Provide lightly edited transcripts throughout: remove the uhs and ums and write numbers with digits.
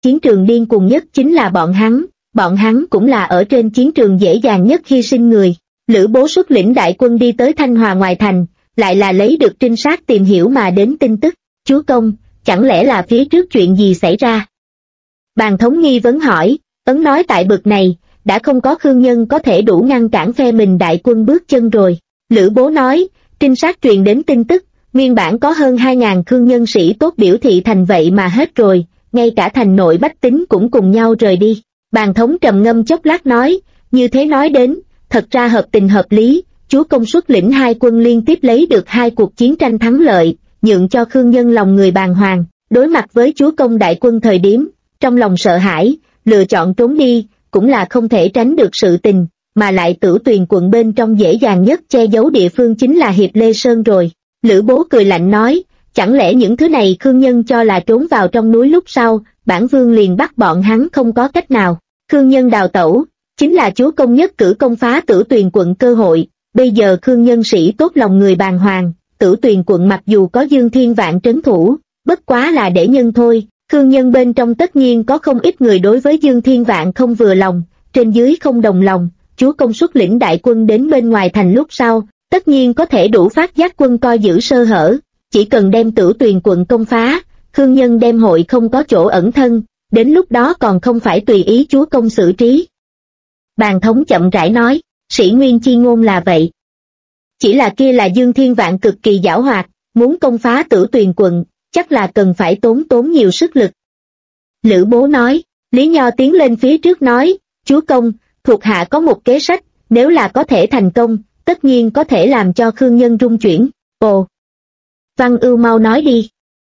chiến trường điên cuồng nhất chính là bọn hắn cũng là ở trên chiến trường dễ dàng nhất hy sinh người. Lữ Bố xuất lĩnh đại quân đi tới Thanh Hòa ngoài thành, lại là lấy được trinh sát tìm hiểu mà đến tin tức. Chúa công, chẳng lẽ là phía trước chuyện gì xảy ra? Bàn Thống nghi vấn hỏi, ấn nói tại bực này, đã không có Khương Nhân có thể đủ ngăn cản phe mình đại quân bước chân rồi. Lữ Bố nói, trinh sát truyền đến tin tức, nguyên bản có hơn 2.000 Khương Nhân sĩ tốt biểu thị thành vậy mà hết rồi, ngay cả thành nội bách tính cũng cùng nhau rời đi. Bàn Thống trầm ngâm chốc lát nói, như thế nói đến, thật ra hợp tình hợp lý, chúa công xuất lĩnh hai quân liên tiếp lấy được hai cuộc chiến tranh thắng lợi, nhượng cho Khương Nhân lòng người bàng hoàng, đối mặt với chúa công đại quân thời điểm, trong lòng sợ hãi, lựa chọn trốn đi, cũng là không thể tránh được sự tình, mà lại Tử Tuyền quận bên trong dễ dàng nhất che giấu địa phương chính là Hiệp Lê Sơn rồi. Lữ Bố cười lạnh nói, chẳng lẽ những thứ này Khương Nhân cho là trốn vào trong núi lúc sau, bản vương liền bắt bọn hắn không có cách nào. Khương Nhân đào tẩu, chính là chúa công nhất cử công phá Tử Tuyền quận cơ hội, bây giờ Khương Nhân sĩ tốt lòng người bàng hoàng, Tử Tuyền quận mặc dù có Dương Thiên Vạn trấn thủ, bất quá là để nhân thôi, Khương Nhân bên trong tất nhiên có không ít người đối với Dương Thiên Vạn không vừa lòng, trên dưới không đồng lòng, chúa công xuất lĩnh đại quân đến bên ngoài thành lúc sau, tất nhiên có thể đủ phát giác quân coi giữ sơ hở, chỉ cần đem Tử Tuyền quận công phá, Khương Nhân đem hội không có chỗ ẩn thân, đến lúc đó còn không phải tùy ý chúa công xử trí. Bàn Thống chậm rãi nói, sĩ nguyên chi ngôn là vậy. Chỉ là kia là Dương Thiên Vạn cực kỳ giảo hoạt, muốn công phá Tử Tuyền quận, chắc là cần phải tốn nhiều sức lực. Lữ Bố nói, Lý Nho tiến lên phía trước nói, chúa công, thuộc hạ có một kế sách, nếu là có thể thành công, tất nhiên có thể làm cho Khương Nhân rung chuyển. Ồ! Văn Ưu mau nói đi.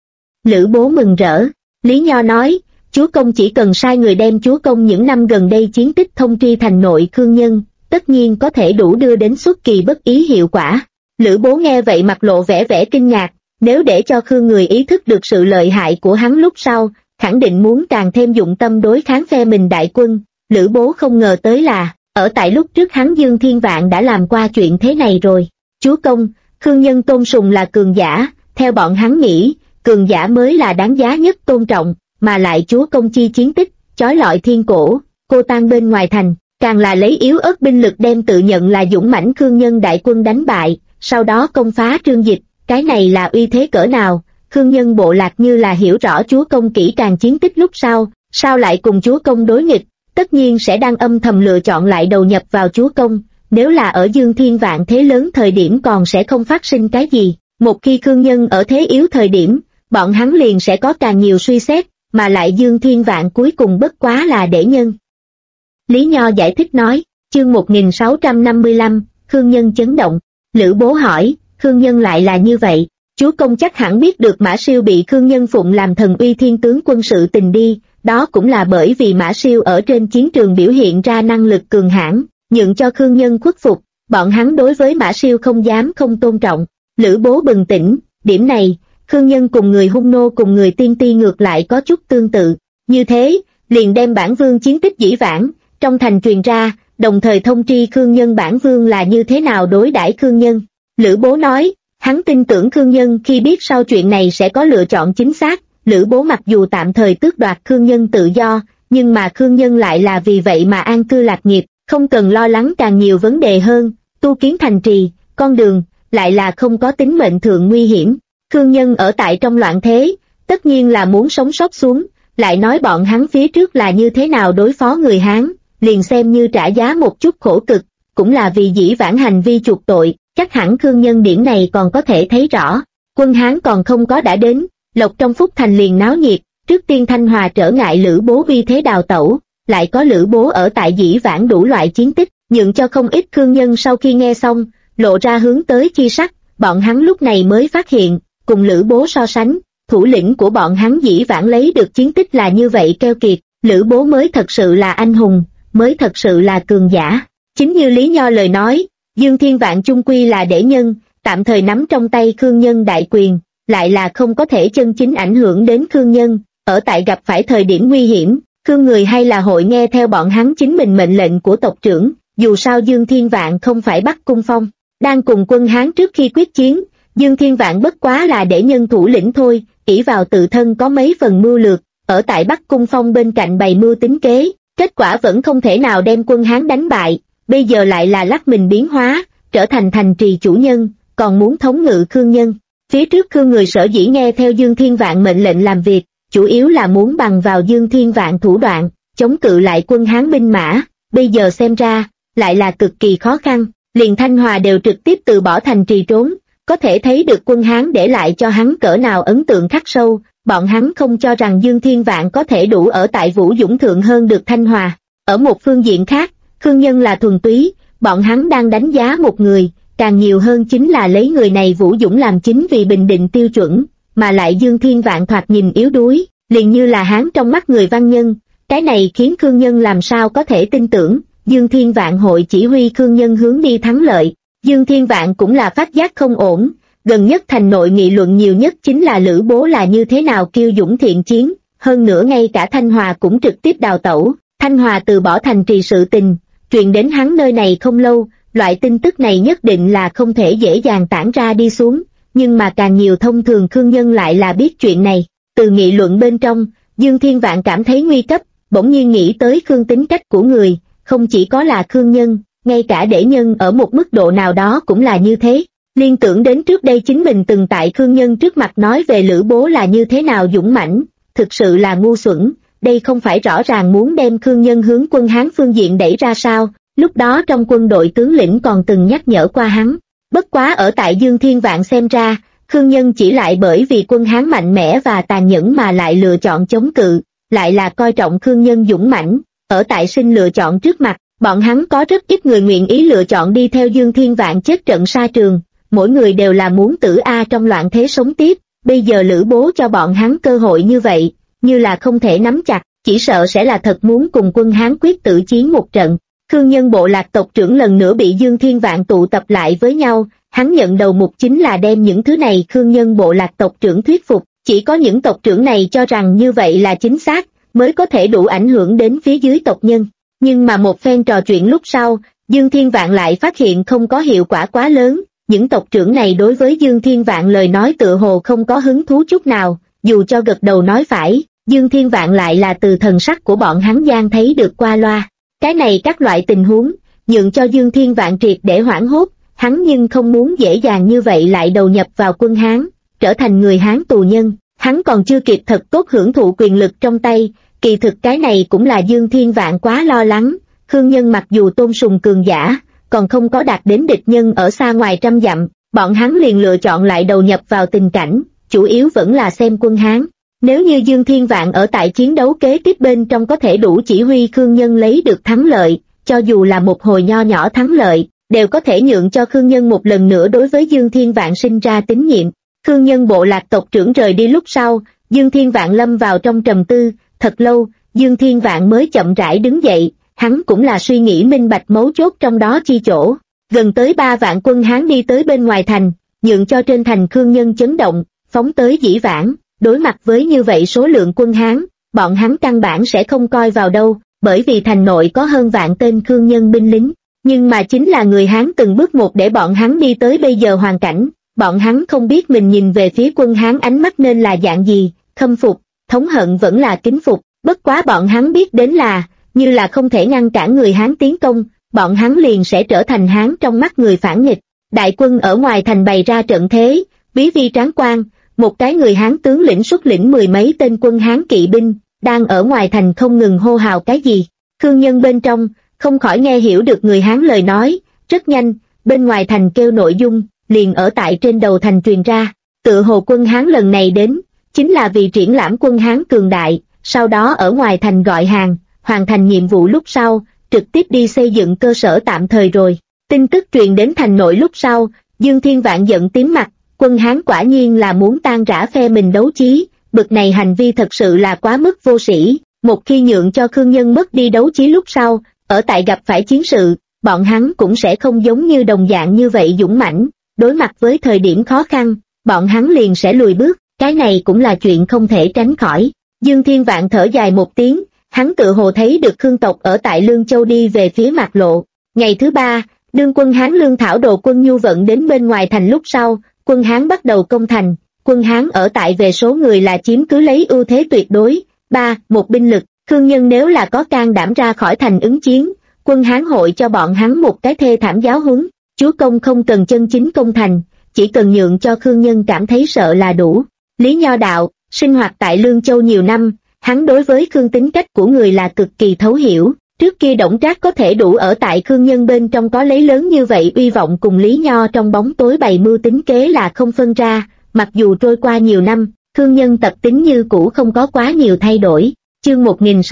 Lữ Bố mừng rỡ, Lý Nho nói, chúa công chỉ cần sai người đem chúa công những năm gần đây chiến tích thông tri thành nội Khương Nhân, tất nhiên có thể đủ đưa đến xuất kỳ bất ý hiệu quả. Lữ Bố nghe vậy mặt lộ vẻ kinh ngạc, nếu để cho Khương người ý thức được sự lợi hại của hắn lúc sau, khẳng định muốn càng thêm dụng tâm đối kháng phe mình đại quân. Lữ Bố không ngờ tới là, ở tại lúc trước hắn Dương Thiên Vạn đã làm qua chuyện thế này rồi. Chúa công, Khương Nhân tôn sùng là cường giả, theo bọn hắn nghĩ, cường giả mới là đáng giá nhất tôn trọng, mà lại chúa công chi chiến tích, chói lọi thiên cổ, cô tan bên ngoài thành, càng là lấy yếu ớt binh lực đem tự nhận là dũng mãnh Khương Nhân đại quân đánh bại, sau đó công phá Trương Dịch, cái này là uy thế cỡ nào. Khương Nhân bộ lạc như là hiểu rõ chúa công kỹ càng chiến tích lúc sau, sao lại cùng chúa công đối nghịch, tất nhiên sẽ đang âm thầm lựa chọn lại đầu nhập vào chúa công, nếu là ở Dương Thiên Vạn thế lớn thời điểm còn sẽ không phát sinh cái gì, một khi Khương Nhân ở thế yếu thời điểm, bọn hắn liền sẽ có càng nhiều suy xét, mà lại Dương Thiên Vạn cuối cùng bất quá là để nhân. Lý Nho giải thích nói, chương 1655, Khương Nhân chấn động. Lữ Bố hỏi, Khương Nhân lại là như vậy, chúa công chắc hẳn biết được Mã Siêu bị Khương Nhân phụng làm thần uy thiên tướng quân sự tình đi, đó cũng là bởi vì Mã Siêu ở trên chiến trường biểu hiện ra năng lực cường hãn, nhượng cho Khương Nhân khuất phục, bọn hắn đối với Mã Siêu không dám không tôn trọng. Lữ Bố bừng tỉnh, điểm này, Khương Nhân cùng người Hung Nô cùng người Tiên Ti ngược lại có chút tương tự, như thế, liền đem bản vương chiến tích dĩ vãng, trong thành truyền ra, đồng thời thông tri Khương Nhân bản vương là như thế nào đối đãi Khương Nhân. Lữ Bố nói, hắn tin tưởng Khương Nhân khi biết sau chuyện này sẽ có lựa chọn chính xác. Lữ Bố mặc dù tạm thời tước đoạt Khương Nhân tự do, nhưng mà Khương Nhân lại là vì vậy mà an cư lạc nghiệp, không cần lo lắng càng nhiều vấn đề hơn, tu kiến thành trì, con đường, lại là không có tính mệnh thượng nguy hiểm. Khương Nhân ở tại trong loạn thế, tất nhiên là muốn sống sót xuống, lại nói bọn hắn phía trước là như thế nào đối phó người Hán, liền xem như trả giá một chút khổ cực, cũng là vì dĩ vãng hành vi chuộc tội, chắc hẳn Khương Nhân điển này còn có thể thấy rõ. Quân Hán còn không có đã đến, Lộc trong Phúc Thành liền náo nhiệt, trước tiên Thanh Hòa trở ngại Lữ Bố uy thế đào tẩu, lại có Lữ Bố ở tại dĩ vãng đủ loại chiến tích, nhượng cho không ít Khương Nhân sau khi nghe xong, lộ ra hướng tới chi sắc, bọn hắn lúc này mới phát hiện, cùng Lữ Bố so sánh, thủ lĩnh của bọn hắn dĩ vãng lấy được chiến tích là như vậy keo kiệt, Lữ Bố mới thật sự là anh hùng, mới thật sự là cường giả. Chính như Lý Nho lời nói, Dương Thiên Vạn chung quy là để nhân, tạm thời nắm trong tay Khương Nhân đại quyền, lại là không có thể chân chính ảnh hưởng đến Khương Nhân, ở tại gặp phải thời điểm nguy hiểm, Khương người hay là hội nghe theo bọn hắn chính mình mệnh lệnh của tộc trưởng, dù sao Dương Thiên Vạn không phải Bắc Cung Phong, đang cùng quân Hán trước khi quyết chiến, Dương Thiên Vạn bất quá là để nhân thủ lĩnh thôi, ỷ vào tự thân có mấy phần mưu lược, ở tại Bắc Cung Phong bên cạnh bày mưu tính kế, kết quả vẫn không thể nào đem quân Hán đánh bại, bây giờ lại là lắc mình biến hóa, trở thành thành trì chủ nhân, còn muốn thống ngự Khương nhân. Phía trước Khương người sở dĩ nghe theo Dương Thiên Vạn mệnh lệnh làm việc, chủ yếu là muốn bằng vào Dương Thiên Vạn thủ đoạn, chống cự lại quân Hán binh mã, bây giờ xem ra, lại là cực kỳ khó khăn, liền Thanh Hòa đều trực tiếp từ bỏ thành trì trốn, có thể thấy được quân Hán để lại cho hắn cỡ nào ấn tượng khắc sâu, bọn hắn không cho rằng Dương Thiên Vạn có thể đủ ở tại Vũ Dũng Thượng hơn được Thanh Hòa. Ở một phương diện khác, Khương nhân là thuần túy, bọn hắn đang đánh giá một người, càng nhiều hơn chính là lấy người này Vũ Dũng làm chính vì bình định tiêu chuẩn, mà lại Dương Thiên Vạn thoạt nhìn yếu đuối, liền như là hán trong mắt người văn nhân, cái này khiến Khương nhân làm sao có thể tin tưởng, Dương Thiên Vạn hội chỉ huy Khương nhân hướng đi thắng lợi. Dương Thiên Vạn cũng là phát giác không ổn, gần nhất thành nội nghị luận nhiều nhất chính là Lữ Bố là như thế nào kiêu dũng thiện chiến, hơn nữa ngay cả Thanh Hòa cũng trực tiếp đào tẩu, Thanh Hòa từ bỏ thành trì sự tình, truyền đến hắn nơi này không lâu, loại tin tức này nhất định là không thể dễ dàng tản ra đi xuống, nhưng mà càng nhiều thông thường Khương nhân lại là biết chuyện này, từ nghị luận bên trong, Dương Thiên Vạn cảm thấy nguy cấp, bỗng nhiên nghĩ tới Khương tính cách của người, không chỉ có là Khương nhân, ngay cả Đễ nhân ở một mức độ nào đó cũng là như thế. Liên tưởng đến trước đây chính mình từng tại Khương nhân trước mặt nói về Lữ Bố là như thế nào dũng mãnh, thực sự là ngu xuẩn, đây không phải rõ ràng muốn đem Khương nhân hướng quân Hán phương diện đẩy ra sao, lúc đó trong quân đội tướng lĩnh còn từng nhắc nhở qua hắn. Bất quá ở tại Dương Thiên Vạn xem ra, Khương nhân chỉ lại bởi vì quân Hán mạnh mẽ và tàn nhẫn mà lại lựa chọn chống cự, lại là coi trọng Khương nhân dũng mãnh, ở tại sinh lựa chọn trước mặt, bọn hắn có rất ít người nguyện ý lựa chọn đi theo Dương Thiên Vạn chết trận sa trường. Mỗi người đều là muốn tử trong loạn thế sống tiếp, bây giờ Lữ Bố cho bọn hắn cơ hội như vậy, như là không thể nắm chặt, chỉ sợ sẽ là thật muốn cùng quân Hán quyết tử chiến một trận. Khương nhân bộ lạc tộc trưởng lần nữa bị Dương Thiên Vạn tụ tập lại với nhau, hắn nhận đầu mục chính là đem những thứ này Khương nhân bộ lạc tộc trưởng thuyết phục, chỉ có những tộc trưởng này cho rằng như vậy là chính xác, mới có thể đủ ảnh hưởng đến phía dưới tộc nhân. Nhưng mà một phen trò chuyện lúc sau, Dương Thiên Vạn lại phát hiện không có hiệu quả quá lớn. Những tộc trưởng này đối với Dương Thiên Vạn lời nói tựa hồ không có hứng thú chút nào, dù cho gật đầu nói phải, Dương Thiên Vạn lại là từ thần sắc của bọn hắn gian thấy được qua loa. Cái này các loại tình huống, nhượng cho Dương Thiên Vạn triệt để hoảng hốt, hắn nhưng không muốn dễ dàng như vậy lại đầu nhập vào quân Hán, trở thành người Hán tù nhân, hắn còn chưa kịp thật tốt hưởng thụ quyền lực trong tay, kỳ thực cái này cũng là Dương Thiên Vạn quá lo lắng, Khương nhân mặc dù tôn sùng cường giả, còn không có đạt đến địch nhân ở xa ngoài trăm dặm, bọn hắn liền lựa chọn lại đầu nhập vào tình cảnh, chủ yếu vẫn là xem quân Hán. Nếu như Dương Thiên Vạn ở tại chiến đấu kế tiếp bên trong có thể đủ chỉ huy Khương nhân lấy được thắng lợi, cho dù là một hồi nho nhỏ thắng lợi, đều có thể nhượng cho Khương nhân một lần nữa đối với Dương Thiên Vạn sinh ra tín nhiệm. Khương nhân bộ lạc tộc trưởng rời đi lúc sau, Dương Thiên Vạn lâm vào trong trầm tư, thật lâu, Dương Thiên Vạn mới chậm rãi đứng dậy. Hắn cũng là suy nghĩ minh bạch mấu chốt trong đó chi chỗ, gần tới 3 vạn quân Hán đi tới bên ngoài thành, nhượng cho trên thành Khương nhân chấn động, phóng tới Dĩ Vãng, đối mặt với như vậy số lượng quân Hán, bọn hắn căn bản sẽ không coi vào đâu, bởi vì thành nội có hơn vạn tên Khương nhân binh lính, nhưng mà chính là người Hán từng bước một để bọn hắn đi tới bây giờ hoàn cảnh, bọn hắn không biết mình nhìn về phía quân Hán ánh mắt nên là dạng gì, khâm phục, thống hận vẫn là kính phục, bất quá bọn hắn biết đến là, như là không thể ngăn cản người Hán tiến công, bọn hắn liền sẽ trở thành Hán trong mắt người phản nghịch. Đại quân ở ngoài thành bày ra trận thế, bí vi tráng quan, một cái người Hán tướng lĩnh xuất lĩnh 10 mấy tên quân Hán kỵ binh, đang ở ngoài thành không ngừng hô hào cái gì. Khương nhân bên trong, không khỏi nghe hiểu được người Hán lời nói, rất nhanh, bên ngoài thành kêu nội dung, liền ở tại trên đầu thành truyền ra. Tựa hồ quân Hán lần này đến, chính là vì triển lãm quân Hán cường đại, sau đó ở ngoài thành gọi hàng, hoàn thành nhiệm vụ lúc sau, trực tiếp đi xây dựng cơ sở tạm thời rồi. Tin tức truyền đến thành nội lúc sau, Dương Thiên Vạn giận tím mặt, quân Hán quả nhiên là muốn tan rã phe mình đấu chí, bực này hành vi thật sự là quá mức vô sĩ, một khi nhượng cho Khương nhân mất đi đấu chí lúc sau, ở tại gặp phải chiến sự, bọn hắn cũng sẽ không giống như đồng dạng như vậy dũng mãnh, đối mặt với thời điểm khó khăn, bọn hắn liền sẽ lùi bước, cái này cũng là chuyện không thể tránh khỏi. Dương Thiên Vạn thở dài một tiếng, hắn tự hồ thấy được Khương tộc ở tại Lương Châu đi về phía Mạc Lộ. Ngày thứ 3, đương quân Hán lương thảo đồ quân nhu vận đến bên ngoài thành lúc sau, quân Hán bắt đầu công thành, quân Hán ở tại về số người là chiếm cứ lấy ưu thế tuyệt đối, Một binh lực, Khương Nhân nếu là có can đảm ra khỏi thành ứng chiến, quân Hán hội cho bọn hắn một cái thê thảm giáo huấn, chúa công không cần chân chính công thành, chỉ cần nhượng cho Khương Nhân cảm thấy sợ là đủ. Lý Nho đạo, sinh hoạt tại Lương Châu nhiều năm, hắn đối với Khương tính cách của người là cực kỳ thấu hiểu, trước kia Đổng Trác có thể đủ ở tại Khương Nhân bên trong có lấy lớn như vậy uy vọng cùng Lý Nho trong bóng tối bày mưu tính kế là không phân ra, mặc dù trôi qua nhiều năm, Khương Nhân tập tính như cũ không có quá nhiều thay đổi. Chương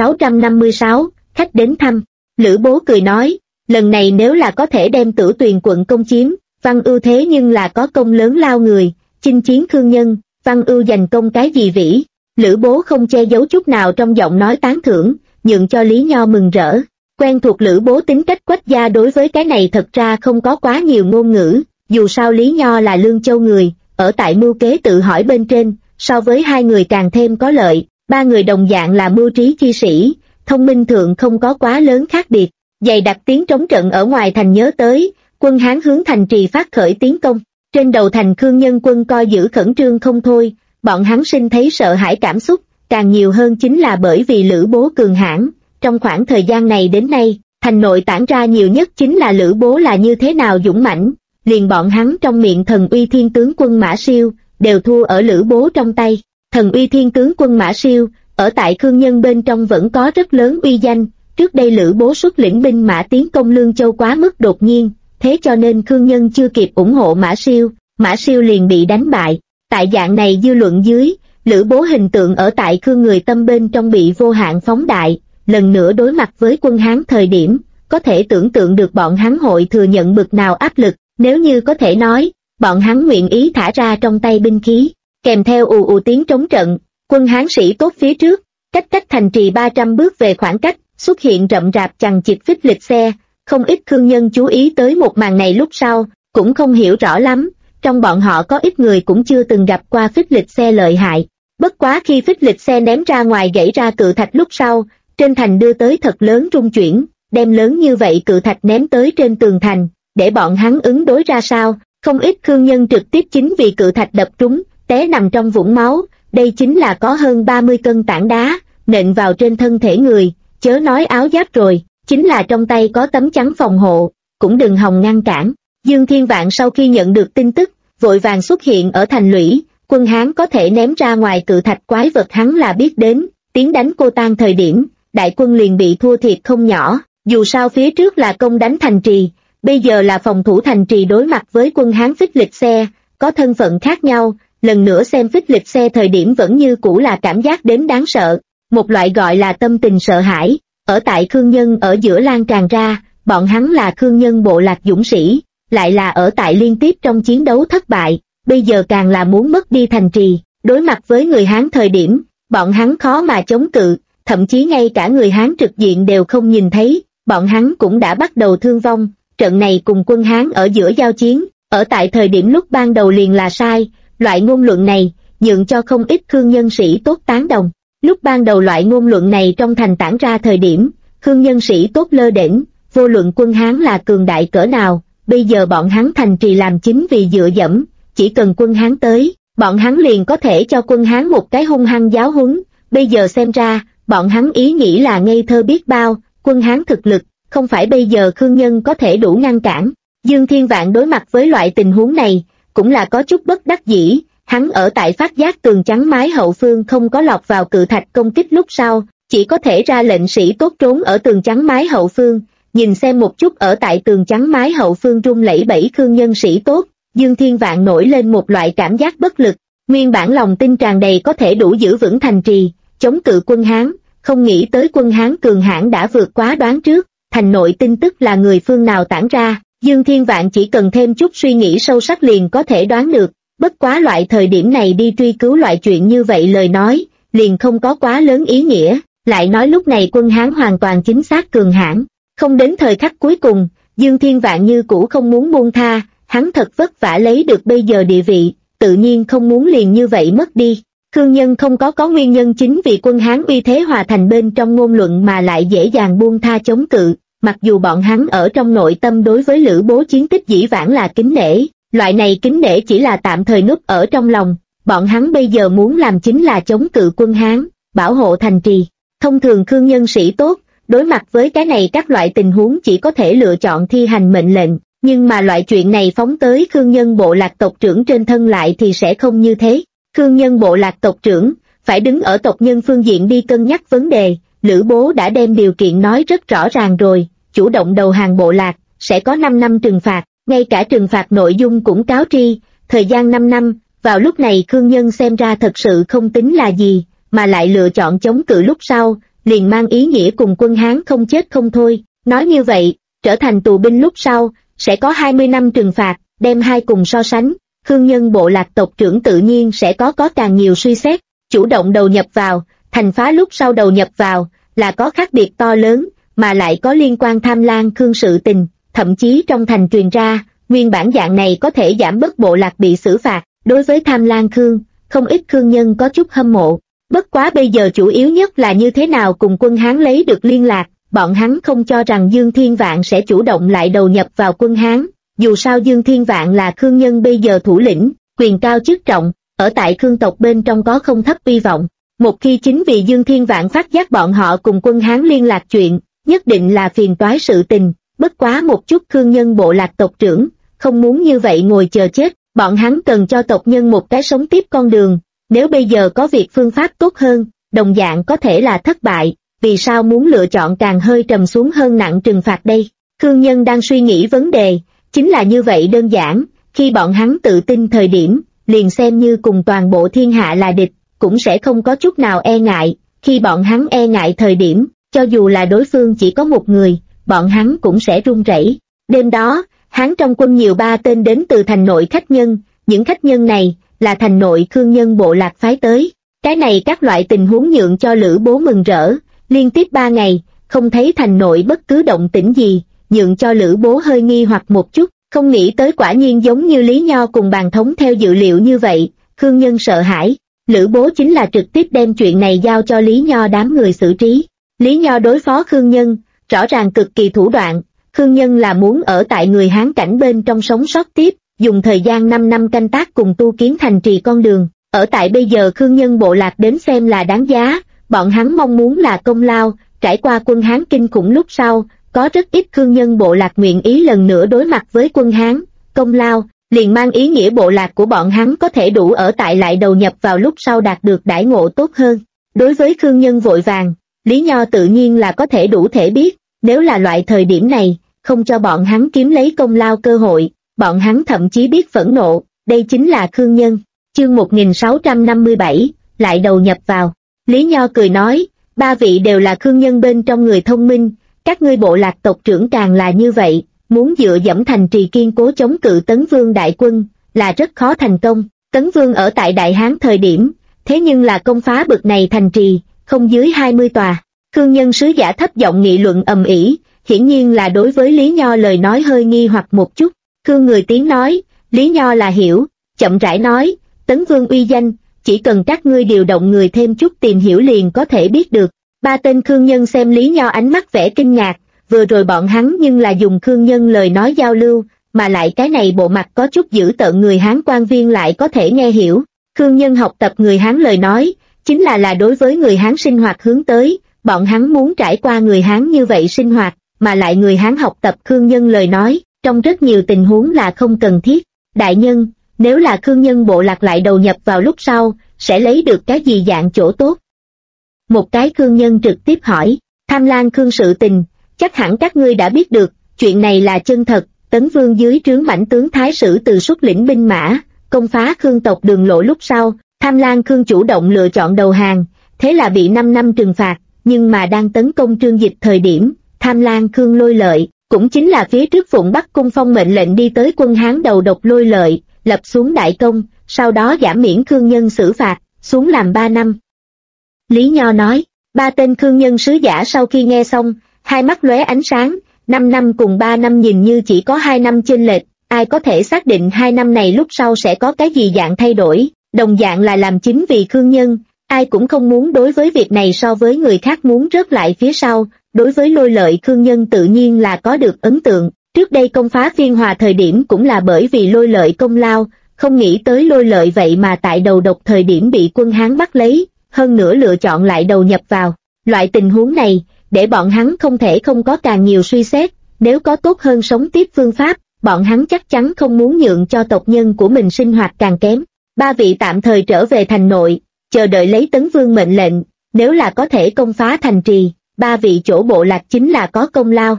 1656, khách đến thăm. Lữ Bố cười nói, lần này nếu là có thể đem Tử Tuyền quận công chiếm, Văn Ưu thế nhưng là có công lớn lao người, chinh chiến Khương Nhân, Văn Ưu giành công cái gì vĩ. Lữ Bố không che giấu chút nào trong giọng nói tán thưởng, nhượng cho Lý Nho mừng rỡ. Quen thuộc Lữ Bố tính cách Quách gia đối với cái này thật ra không có quá nhiều ngôn ngữ, dù sao Lý Nho là Lương Châu người, ở tại mưu kế tự hỏi bên trên, so với hai người càng thêm có lợi, ba người đồng dạng là mưu trí chi sĩ, thông minh thượng không có quá lớn khác biệt. Dày đặc tiếng trống trận ở ngoài thành nhớ tới, quân Hán hướng thành trì phát khởi tiến công, trên đầu thành Khương Nhân quân coi giữ khẩn trương không thôi, bọn hắn sinh thấy sợ hãi cảm xúc, càng nhiều hơn chính là bởi vì Lữ Bố cường hãn. Trong khoảng thời gian này đến nay, thành nội tản ra nhiều nhất chính là Lữ Bố là như thế nào dũng mãnh, liền bọn hắn trong miệng thần uy thiên tướng quân Mã Siêu, đều thua ở Lữ Bố trong tay. Thần uy thiên tướng quân Mã Siêu, ở tại Khương Nhân bên trong vẫn có rất lớn uy danh, trước đây Lữ Bố xuất lĩnh binh mã tiến công Lương Châu quá mức đột nhiên, thế cho nên Khương Nhân chưa kịp ủng hộ Mã Siêu liền bị đánh bại. Tại dạng này dư luận dưới, Lữ Bố hình tượng ở tại Khương người tâm bên trong bị vô hạn phóng đại, lần nữa đối mặt với quân Hán thời điểm, có thể tưởng tượng được bọn hắn hội thừa nhận bực nào áp lực, nếu như có thể nói, bọn hắn nguyện ý thả ra trong tay binh khí, kèm theo ù ù tiếng trống trận, quân Hán sĩ tốt phía trước, cách thành trì 300 bước về khoảng cách, xuất hiện rậm rạp chằng chịt phích lịch xe, không ít Khương Nhân chú ý tới một màn này lúc sau, cũng không hiểu rõ lắm, trong bọn họ có ít người cũng chưa từng gặp qua phích lịch xe lợi hại. Bất quá khi phích lịch xe ném ra ngoài gãy ra cự thạch lúc sau, trên thành đưa tới thật lớn rung chuyển, đem lớn như vậy cự thạch ném tới trên tường thành, để bọn hắn ứng đối ra sao, không ít Khương Nhân trực tiếp chính vì cự thạch đập trúng, té nằm trong vũng máu, đây chính là có hơn 30 cân tảng đá, nện vào trên thân thể người, chớ nói áo giáp rồi, chính là trong tay có tấm chắn phòng hộ, cũng đừng hòng ngăn cản. Dương Thiên Vạn sau khi nhận được tin tức, vội vàng xuất hiện ở thành lũy, quân Hán có thể ném ra ngoài cự thạch quái vật hắn là biết đến, tiến đánh Cô Tan thời điểm, đại quân liền bị thua thiệt không nhỏ, dù sao phía trước là công đánh thành trì, bây giờ là phòng thủ thành trì đối mặt với quân Hán phích lịch xe, có thân phận khác nhau, lần nữa xem phích lịch xe thời điểm vẫn như cũ là cảm giác đến đáng sợ, một loại gọi là tâm tình sợ hãi, ở tại Khương Nhân ở giữa lan tràn ra, bọn hắn là Khương Nhân bộ lạc dũng sĩ, lại là ở tại liên tiếp trong chiến đấu thất bại, bây giờ càng là muốn mất đi thành trì, đối mặt với người Hán thời điểm, bọn hắn khó mà chống cự, thậm chí ngay cả người Hán trực diện đều không nhìn thấy, bọn hắn cũng đã bắt đầu thương vong, trận này cùng quân Hán ở giữa giao chiến, ở tại thời điểm lúc ban đầu liền là sai, loại ngôn luận này, nhượng cho không ít Khương nhân sĩ tốt tán đồng. Lúc ban đầu loại ngôn luận này trong thành tản ra thời điểm, Khương nhân sĩ tốt lơ đễnh, vô luận quân Hán là cường đại cỡ nào, bây giờ bọn hắn thành trì làm chính vì dựa dẫm, chỉ cần quân Hán tới, bọn hắn liền có thể cho quân Hán một cái hung hăng giáo huấn, bây giờ xem ra, bọn hắn ý nghĩ là ngây thơ biết bao, quân Hán thực lực, không phải bây giờ Khương nhân có thể đủ ngăn cản. Dương Thiên Vạn đối mặt với loại tình huống này, cũng là có chút bất đắc dĩ, hắn ở tại phát giác tường chắn mái hậu phương không có lọt vào cự thạch công kích lúc sau, chỉ có thể ra lệnh sĩ tốt trốn ở tường chắn mái hậu phương, nhìn xem một chút ở tại tường chắn mái hậu phương rung lẩy bẩy Khương nhân sĩ tốt, Dương Thiên Vạn nổi lên một loại cảm giác bất lực, nguyên bản lòng tin tràn đầy có thể đủ giữ vững thành trì, chống cự quân Hán, không nghĩ tới quân Hán cường hãn đã vượt quá đoán trước, thành nội tin tức là người phương nào tản ra, Dương Thiên Vạn chỉ cần thêm chút suy nghĩ sâu sắc liền có thể đoán được, bất quá loại thời điểm này đi truy cứu loại chuyện như vậy lời nói, liền không có quá lớn ý nghĩa, lại nói lúc này quân Hán hoàn toàn chính xác cường hãn, không đến thời khắc cuối cùng, Dương Thiên Vạn như cũ không muốn buông tha, hắn thật vất vả lấy được bây giờ địa vị, tự nhiên không muốn liền như vậy mất đi. Khương nhân không có nguyên nhân chính vì quân Hán uy thế hòa thành bên trong ngôn luận mà lại dễ dàng buông tha chống cự, mặc dù bọn hắn ở trong nội tâm đối với Lữ Bố chiến tích dĩ vãng là kính nể, loại này kính nể chỉ là tạm thời núp ở trong lòng, bọn hắn bây giờ muốn làm chính là chống cự quân Hán, bảo hộ thành trì. Thông thường Khương nhân sĩ tốt, đối mặt với cái này các loại tình huống chỉ có thể lựa chọn thi hành mệnh lệnh, nhưng mà loại chuyện này phóng tới Khương nhân bộ lạc tộc trưởng trên thân lại thì sẽ không như thế. Khương nhân bộ lạc tộc trưởng phải đứng ở tộc nhân phương diện đi cân nhắc vấn đề. Lữ Bố đã đem điều kiện nói rất rõ ràng rồi, chủ động đầu hàng bộ lạc sẽ có 5 năm trừng phạt, ngay cả trừng phạt nội dung cũng cáo tri, thời gian 5 năm. Vào lúc này Khương nhân xem ra thật sự không tính là gì, mà lại lựa chọn chống cự lúc sau, liền mang ý nghĩa cùng quân Hán không chết không thôi. Nói như vậy, trở thành tù binh lúc sau, sẽ có 20 năm trừng phạt, đem hai cùng so sánh, Khương nhân bộ lạc tộc trưởng tự nhiên sẽ có càng nhiều suy xét, chủ động đầu nhập vào, thành phá lúc sau đầu nhập vào, là có khác biệt to lớn, mà lại có liên quan Tham Lang Khương sự tình, thậm chí trong thành truyền ra, nguyên bản dạng này có thể giảm bớt bộ lạc bị xử phạt. Đối với Tham Lang Khương, không ít Khương nhân có chút hâm mộ. Bất quá bây giờ chủ yếu nhất là như thế nào cùng quân Hán lấy được liên lạc, bọn hắn không cho rằng Dương Thiên Vạn sẽ chủ động lại đầu nhập vào quân Hán. Dù sao Dương Thiên Vạn là Khương nhân bây giờ thủ lĩnh, quyền cao chức trọng, ở tại Khương tộc bên trong có không thấp uy vọng. Một khi chính vì Dương Thiên Vạn phát giác bọn họ cùng quân Hán liên lạc chuyện, nhất định là phiền toái sự tình. Bất quá một chút Khương nhân bộ lạc tộc trưởng, không muốn như vậy ngồi chờ chết. Bọn hắn cần cho tộc nhân một cái sống tiếp con đường, nếu bây giờ có việc phương pháp tốt hơn, đồng dạng có thể là thất bại, vì sao muốn lựa chọn càng hơi trầm xuống hơn nặng trừng phạt đây? Khương nhân đang suy nghĩ vấn đề, chính là như vậy đơn giản, khi bọn hắn tự tin thời điểm, liền xem như cùng toàn bộ thiên hạ là địch, cũng sẽ không có chút nào e ngại, khi bọn hắn e ngại thời điểm, cho dù là đối phương chỉ có một người, bọn hắn cũng sẽ run rẩy. Đêm đó, Hán trong quân nhiều 3 tên đến từ thành nội khách nhân, những khách nhân này là thành nội Khương nhân bộ lạc phái tới. Cái này các loại tình huống nhượng cho Lữ Bố mừng rỡ, liên tiếp 3 ngày, không thấy thành nội bất cứ động tĩnh gì, nhượng cho Lữ Bố hơi nghi hoặc một chút, không nghĩ tới quả nhiên giống như Lý Nho cùng Bàn Thống theo dự liệu như vậy, Khương nhân sợ hãi. Lữ Bố chính là trực tiếp đem chuyện này giao cho Lý Nho đám người xử trí. Lý Nho đối phó Khương nhân, rõ ràng cực kỳ thủ đoạn. Khương nhân là muốn ở tại người Hán cảnh bên trong sống sót tiếp, dùng thời gian 5 năm canh tác cùng tu kiến thành trì con đường. Ở tại bây giờ Khương nhân bộ lạc đến xem là đáng giá, bọn hắn mong muốn là công lao, trải qua quân Hán kinh khủng lúc sau, có rất ít Khương nhân bộ lạc nguyện ý lần nữa đối mặt với quân Hán. Công lao, liền mang ý nghĩa bộ lạc của bọn hắn có thể đủ ở tại lại đầu nhập vào lúc sau đạt được đãi ngộ tốt hơn. Đối với Khương nhân vội vàng, Lý Nho tự nhiên là có thể đủ thể biết. Nếu là loại thời điểm này, không cho bọn hắn kiếm lấy công lao cơ hội, bọn hắn thậm chí biết phẫn nộ, đây chính là Khương nhân. Chương 1657, lại đầu nhập vào. Lý Nho cười nói, 3 vị đều là Khương nhân bên trong người thông minh, các ngươi bộ lạc tộc trưởng càng là như vậy, muốn dựa dẫm thành trì kiên cố chống cự Tấn Vương đại quân, là rất khó thành công. Tấn Vương ở tại Đại Hán thời điểm, thế nhưng là công phá bực này thành trì, không dưới 20 tòa. Khương nhân sứ giả thấp giọng nghị luận ầm ĩ, hiển nhiên là đối với Lý Nho lời nói hơi nghi hoặc một chút. Khương người tiếng nói, Lý Nho là hiểu, chậm rãi nói, Tấn Vương uy danh, chỉ cần các ngươi điều động người thêm chút tìm hiểu liền có thể biết được. 3 tên Khương nhân xem Lý Nho ánh mắt vẻ kinh ngạc, vừa rồi bọn hắn nhưng là dùng Khương nhân lời nói giao lưu, mà lại cái này bộ mặt có chút dữ tợn người Hán quan viên lại có thể nghe hiểu. Khương nhân học tập người Hán lời nói, chính là đối với người Hán sinh hoạt hướng tới. Bọn hắn muốn trải qua người Hán như vậy sinh hoạt, mà lại người Hán học tập Khương nhân lời nói, trong rất nhiều tình huống là không cần thiết. Đại nhân, nếu là Khương nhân bộ lạc lại đầu nhập vào lúc sau, sẽ lấy được cái gì dạng chỗ tốt? Một cái Khương nhân trực tiếp hỏi, Tham Lang Khương sự tình, chắc hẳn các ngươi đã biết được, chuyện này là chân thật. Tấn Vương dưới trướng mãnh tướng Thái Sử Từ xuất lĩnh binh mã, công phá Khương tộc đường lộ lúc sau, Tham Lang Khương chủ động lựa chọn đầu hàng, thế là bị 5 năm trừng phạt. Nhưng mà đang tấn công Trương Dịch thời điểm, Tham Lang Khương Lôi Lợi, cũng chính là phía trước Phụng Bắc Cung Phong mệnh lệnh đi tới quân Hán đầu độc Lôi Lợi, lập xuống đại công, sau đó giảm miễn Khương nhân xử phạt, xuống làm 3 năm. Lý Nho nói, 3 tên Khương nhân sứ giả sau khi nghe xong, hai mắt lóe ánh sáng, 5 năm cùng 3 năm nhìn như chỉ có 2 năm chênh lệch, ai có thể xác định 2 năm này lúc sau sẽ có cái gì dạng thay đổi, đồng dạng là làm chính vì Khương nhân. Ai cũng không muốn đối với việc này so với người khác muốn rớt lại phía sau, đối với Lôi Lợi Khương nhân tự nhiên là có được ấn tượng, trước đây công phá Phiên Hòa thời điểm cũng là bởi vì Lôi Lợi công lao, không nghĩ tới Lôi Lợi vậy mà tại đầu độc thời điểm bị quân Hán bắt lấy, hơn nữa lựa chọn lại đầu nhập vào. Loại tình huống này, để bọn hắn không thể không có càng nhiều suy xét, nếu có tốt hơn sống tiếp phương pháp, bọn hắn chắc chắn không muốn nhượng cho tộc nhân của mình sinh hoạt càng kém. Ba vị tạm thời trở về thành nội, chờ đợi lấy Tấn Vương mệnh lệnh, nếu là có thể công phá thành trì, ba vị chỗ bộ lạc chính là có công lao.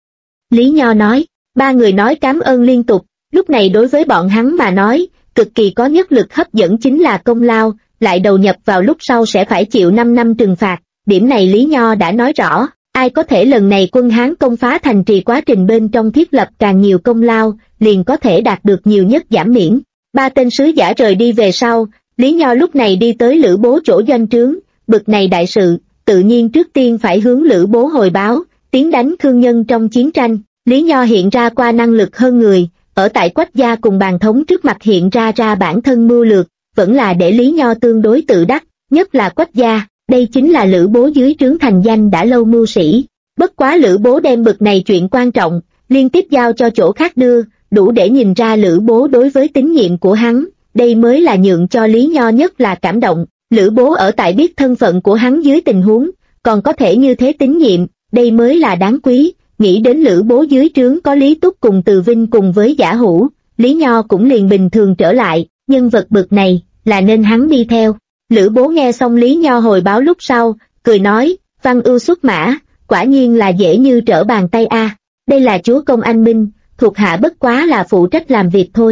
Lý Nho nói, ba người nói cảm ơn liên tục, lúc này đối với bọn hắn mà nói, cực kỳ có nhất lực hấp dẫn chính là công lao, lại đầu nhập vào lúc sau sẽ phải chịu 5 năm trừng phạt, điểm này Lý Nho đã nói rõ, ai có thể lần này quân Hán công phá thành trì quá trình bên trong thiết lập càng nhiều công lao, liền có thể đạt được nhiều nhất giảm miễn. Ba tên sứ giả rời đi về sau, Lý Nho lúc này đi tới Lữ Bố chỗ doanh trướng, bực này đại sự, tự nhiên trước tiên phải hướng Lữ Bố hồi báo, tiến đánh Khương Nhân trong chiến tranh. Lý Nho hiện ra qua năng lực hơn người, ở tại Quách gia cùng bàn thống trước mặt hiện ra bản thân mưu lược, vẫn là để Lý Nho tương đối tự đắc, nhất là Quách gia, đây chính là Lữ Bố dưới trướng thành danh đã lâu mưu sĩ. Bất quá Lữ Bố đem bực này chuyện quan trọng, liên tiếp giao cho chỗ khác đưa, đủ để nhìn ra Lữ Bố đối với tín nhiệm của hắn, đây mới là nhượng cho Lý Nho nhất là cảm động. Lữ Bố ở tại biết thân phận của hắn dưới tình huống, còn có thể như thế tín nhiệm, đây mới là đáng quý. Nghĩ đến Lữ Bố dưới trướng có Lý Túc cùng Từ Vinh cùng với Giả Hữu, Lý Nho cũng liền bình thường trở lại, nhân vật bực này, là nên hắn đi theo. Lữ Bố nghe xong Lý Nho hồi báo lúc sau, cười nói, Văn Ưu xuất mã, quả nhiên là dễ như trở bàn tay a. Đây là chúa công anh minh, thuộc hạ bất quá là phụ trách làm việc thôi.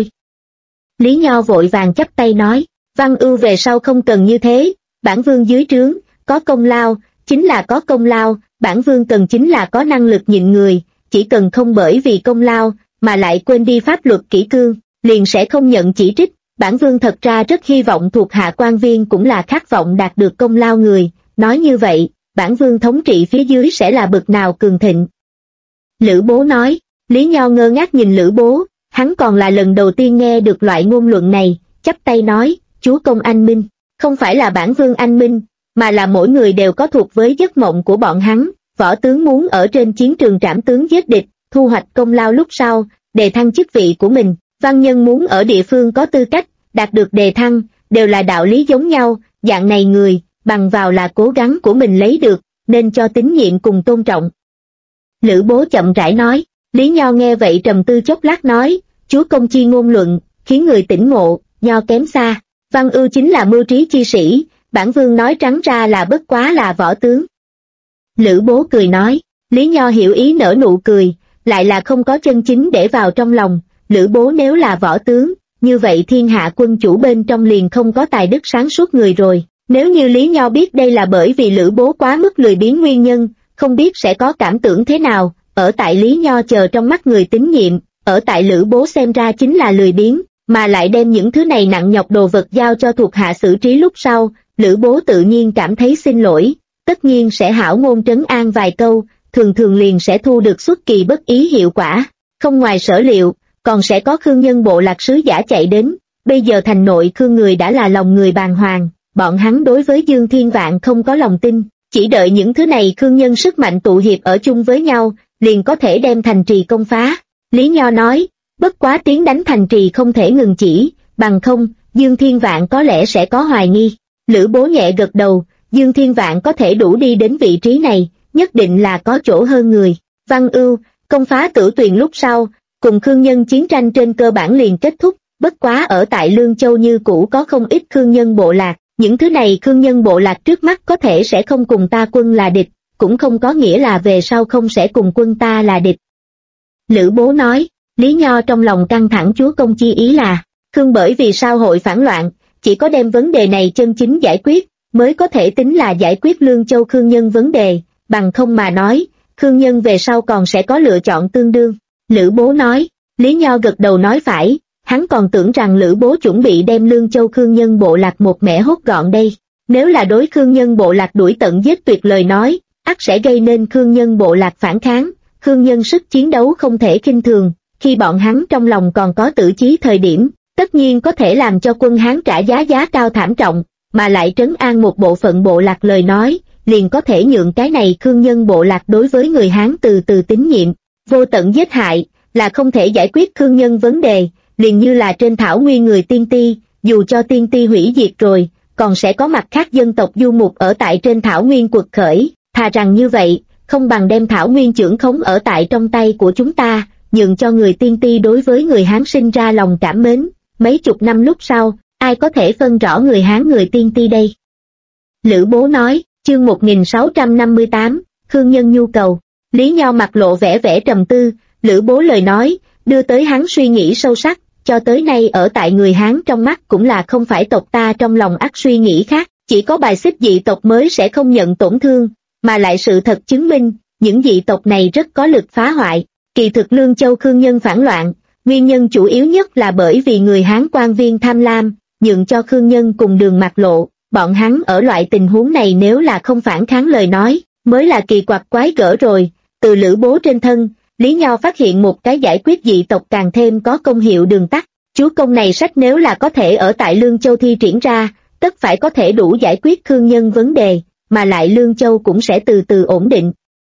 Lý Nho vội vàng chắp tay nói, Văn Ưu về sau không cần như thế, bản vương dưới trướng, có công lao, chính là có công lao, bản vương cần chính là có năng lực nhịn người, chỉ cần không bởi vì công lao, mà lại quên đi pháp luật kỷ cương, liền sẽ không nhận chỉ trích. Bản vương thật ra rất hy vọng thuộc hạ quan viên cũng là khát vọng đạt được công lao người, nói như vậy, bản vương thống trị phía dưới sẽ là bậc nào cường thịnh. Lữ Bố nói, Lý Nho ngơ ngác nhìn Lữ Bố, hắn còn là lần đầu tiên nghe được loại ngôn luận này, chắp tay nói, chúa công anh minh, không phải là bản vương anh minh, mà là mỗi người đều có thuộc với giấc mộng của bọn hắn, võ tướng muốn ở trên chiến trường trảm tướng giết địch, thu hoạch công lao lúc sau, đề thăng chức vị của mình, văn nhân muốn ở địa phương có tư cách, đạt được đề thăng, đều là đạo lý giống nhau, dạng này người, bằng vào là cố gắng của mình lấy được, nên cho tín nhiệm cùng tôn trọng. Lữ Bố chậm rãi nói, Lý Nho nghe vậy trầm tư chốc lát nói, chúa công chi ngôn luận, khiến người tỉnh ngộ, Nho kém xa, Văn Ưu chính là mưu trí chi sĩ, bản vương nói trắng ra là bất quá là võ tướng. Lữ Bố cười nói, Lý Nho hiểu ý nở nụ cười, lại là không có chân chính để vào trong lòng, Lữ Bố nếu là võ tướng, như vậy thiên hạ quân chủ bên trong liền không có tài đức sáng suốt người rồi, nếu như Lý Nho biết đây là bởi vì Lữ Bố quá mức lười biếng nguyên nhân, không biết sẽ có cảm tưởng thế nào, ở tại Lý Nho chờ trong mắt người tín nhiệm, ở tại Lữ Bố xem ra chính là lười biếng, mà lại đem những thứ này nặng nhọc đồ vật giao cho thuộc hạ xử trí lúc sau, Lữ Bố tự nhiên cảm thấy xin lỗi, tất nhiên sẽ hảo ngôn trấn an vài câu, thường thường liền sẽ thu được xuất kỳ bất ý hiệu quả, không ngoài sở liệu, còn sẽ có Khương Nhân bộ lạc sứ giả chạy đến, bây giờ thành nội Khương người đã là lòng người bàng hoàng, bọn hắn đối với Dương Thiên Vạn không có lòng tin, chỉ đợi những thứ này Khương Nhân sức mạnh tụ hiệp ở chung với nhau, liền có thể đem thành trì công phá. Lý Nho nói, bất quá tiến đánh thành trì không thể ngừng chỉ, bằng không, Dương Thiên Vạn có lẽ sẽ có hoài nghi. Lữ Bố nhẹ gật đầu, Dương Thiên Vạn có thể đủ đi đến vị trí này, nhất định là có chỗ hơn người. Văn Ưu, công phá Tử Tuyền lúc sau, cùng Khương Nhân chiến tranh trên cơ bản liền kết thúc, bất quá ở tại Lương Châu như cũ có không ít Khương Nhân bộ lạc, những thứ này Khương Nhân bộ lạc trước mắt có thể sẽ không cùng ta quân là địch, cũng không có nghĩa là về sau không sẽ cùng quân ta là địch. Lữ Bố nói, Lý Nho trong lòng căng thẳng chúa công chi ý là, Khương bởi vì sao hội phản loạn, chỉ có đem vấn đề này chân chính giải quyết, mới có thể tính là giải quyết Lương Châu Khương Nhân vấn đề, bằng không mà nói, Khương Nhân về sau còn sẽ có lựa chọn tương đương. Lữ Bố nói, Lý Nho gật đầu nói phải, hắn còn tưởng rằng Lữ Bố chuẩn bị đem Lương Châu Khương Nhân bộ lạc một mẻ hốt gọn đây, nếu là đối Khương Nhân bộ lạc đuổi tận giết tuyệt lời nói, ắt sẽ gây nên Khương Nhân bộ lạc phản kháng, Khương Nhân sức chiến đấu không thể khinh thường, khi bọn hắn trong lòng còn có tử chí thời điểm, tất nhiên có thể làm cho quân Hán trả giá cao thảm trọng, mà lại trấn an một bộ phận bộ lạc lời nói, liền có thể nhượng cái này Khương Nhân bộ lạc đối với người Hán từ từ tín nhiệm. Vô tận giết hại, là không thể giải quyết Khương Nhân vấn đề, liền như là trên thảo nguyên người tiên ti, dù cho tiên ti hủy diệt rồi, còn sẽ có mặt khác dân tộc du mục ở tại trên thảo nguyên quật khởi, thà rằng như vậy, không bằng đem thảo nguyên chưởng khống ở tại trong tay của chúng ta, nhường cho người tiên ti đối với người Hán sinh ra lòng cảm mến, mấy chục năm lúc sau, ai có thể phân rõ người Hán người tiên ti đây? Lữ Bố nói, chương 1658, Khương Nhân nhu cầu. Lý Nho mặt lộ vẻ vẻ trầm tư, Lữ Bố lời nói, đưa tới hắn suy nghĩ sâu sắc, cho tới nay ở tại người Hán trong mắt cũng là không phải tộc ta trong lòng ắt suy nghĩ khác, chỉ có bài xích dị tộc mới sẽ không nhận tổn thương, mà lại sự thật chứng minh, những dị tộc này rất có lực phá hoại. Kỳ thực Lương Châu Khương Nhân phản loạn, nguyên nhân chủ yếu nhất là bởi vì người Hán quan viên tham lam, nhượng cho Khương Nhân cùng đường mặt lộ, bọn hắn ở loại tình huống này nếu là không phản kháng lời nói, mới là kỳ quặc quái gở rồi. Từ Lữ Bố trên thân, Lý Nho phát hiện một cái giải quyết dị tộc càng thêm có công hiệu đường tắt, chúa công này sách nếu là có thể ở tại Lương Châu thi triển ra, tất phải có thể đủ giải quyết Khương Nhân vấn đề, mà lại Lương Châu cũng sẽ từ từ ổn định.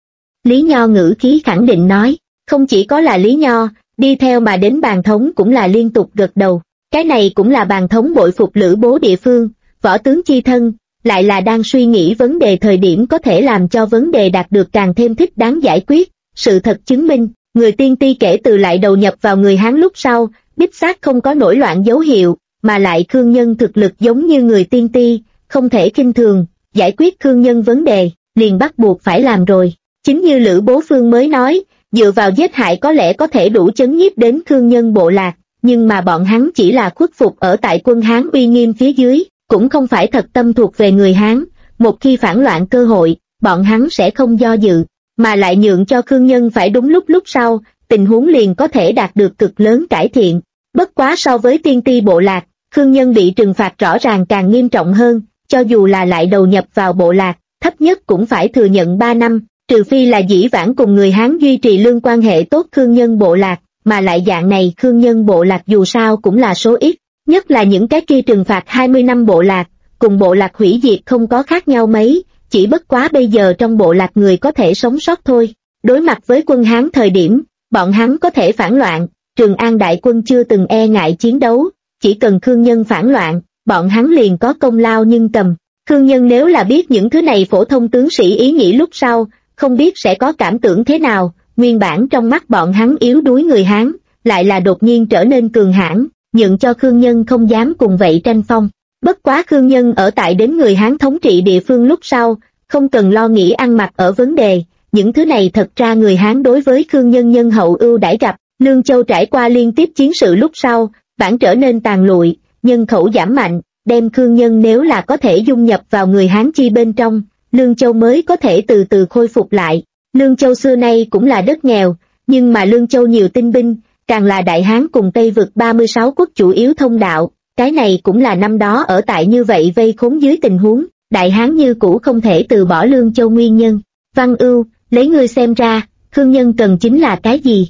Lý Nho ngữ khí khẳng định nói, không chỉ có là Lý Nho, đi theo mà đến Bàn Thống cũng là liên tục gật đầu, cái này cũng là Bàn Thống bội phục Lữ Bố địa phương, võ tướng chi thân, lại là đang suy nghĩ vấn đề thời điểm có thể làm cho vấn đề đạt được càng thêm thích đáng giải quyết. Sự thật chứng minh, người tiên ti kể từ lại đầu nhập vào người Hán lúc sau, đích xác không có nổi loạn dấu hiệu, mà lại Khương Nhân thực lực giống như người tiên ti, không thể khinh thường, giải quyết Khương Nhân vấn đề, liền bắt buộc phải làm rồi. Chính như Lữ Bố Phương mới nói, dựa vào giết hại có lẽ có thể đủ chấn nhiếp đến Khương Nhân bộ lạc, nhưng mà bọn hắn chỉ là khuất phục ở tại quân Hán uy nghiêm phía dưới, cũng không phải thật tâm thuộc về người Hán, một khi phản loạn cơ hội, bọn hắn sẽ không do dự, mà lại nhượng cho Khương Nhân phải đúng lúc sau, tình huống liền có thể đạt được cực lớn cải thiện. Bất quá so với tiên ti bộ lạc, Khương Nhân bị trừng phạt rõ ràng càng nghiêm trọng hơn, cho dù là lại đầu nhập vào bộ lạc, thấp nhất cũng phải thừa nhận 3 năm, trừ phi là dĩ vãng cùng người Hán duy trì lương quan hệ tốt Khương Nhân bộ lạc, mà lại dạng này Khương Nhân bộ lạc dù sao cũng là số ít, nhất là những cái kia trừng phạt 20 năm bộ lạc, cùng bộ lạc hủy diệt không có khác nhau mấy, chỉ bất quá bây giờ trong bộ lạc người có thể sống sót thôi. Đối mặt với quân Hán thời điểm, bọn hắn có thể phản loạn, Trường An đại quân chưa từng e ngại chiến đấu, chỉ cần Khương Nhân phản loạn, bọn hắn liền có công lao nhưng cầm. Khương Nhân nếu là biết những thứ này phổ thông tướng sĩ ý nghĩ lúc sau, không biết sẽ có cảm tưởng thế nào, nguyên bản trong mắt bọn hắn yếu đuối người Hán, lại là đột nhiên trở nên cường hãn, nhượng cho Khương Nhân không dám cùng vậy tranh phong. Bất quá Khương Nhân ở tại đến người Hán thống trị địa phương lúc sau, không cần lo nghĩ ăn mặc ở vấn đề, những thứ này thật ra người Hán đối với Khương Nhân nhân hậu ưu đãi gặp. Lương Châu trải qua liên tiếp chiến sự lúc sau, bản trở nên tàn lụi, nhân khẩu giảm mạnh, đem Khương Nhân nếu là có thể dung nhập vào người Hán chi bên trong, Lương Châu mới có thể từ từ khôi phục lại. Lương Châu xưa nay cũng là đất nghèo, nhưng mà Lương Châu nhiều tinh binh, càng là Đại Hán cùng Tây vực 36 quốc chủ yếu thông đạo, cái này cũng là năm đó ở tại như vậy vây khốn dưới tình huống, Đại Hán như cũ không thể từ bỏ Lương Châu nguyên nhân. Văn Ưu, lấy ngươi xem ra, Khương Nhân cần chính là cái gì?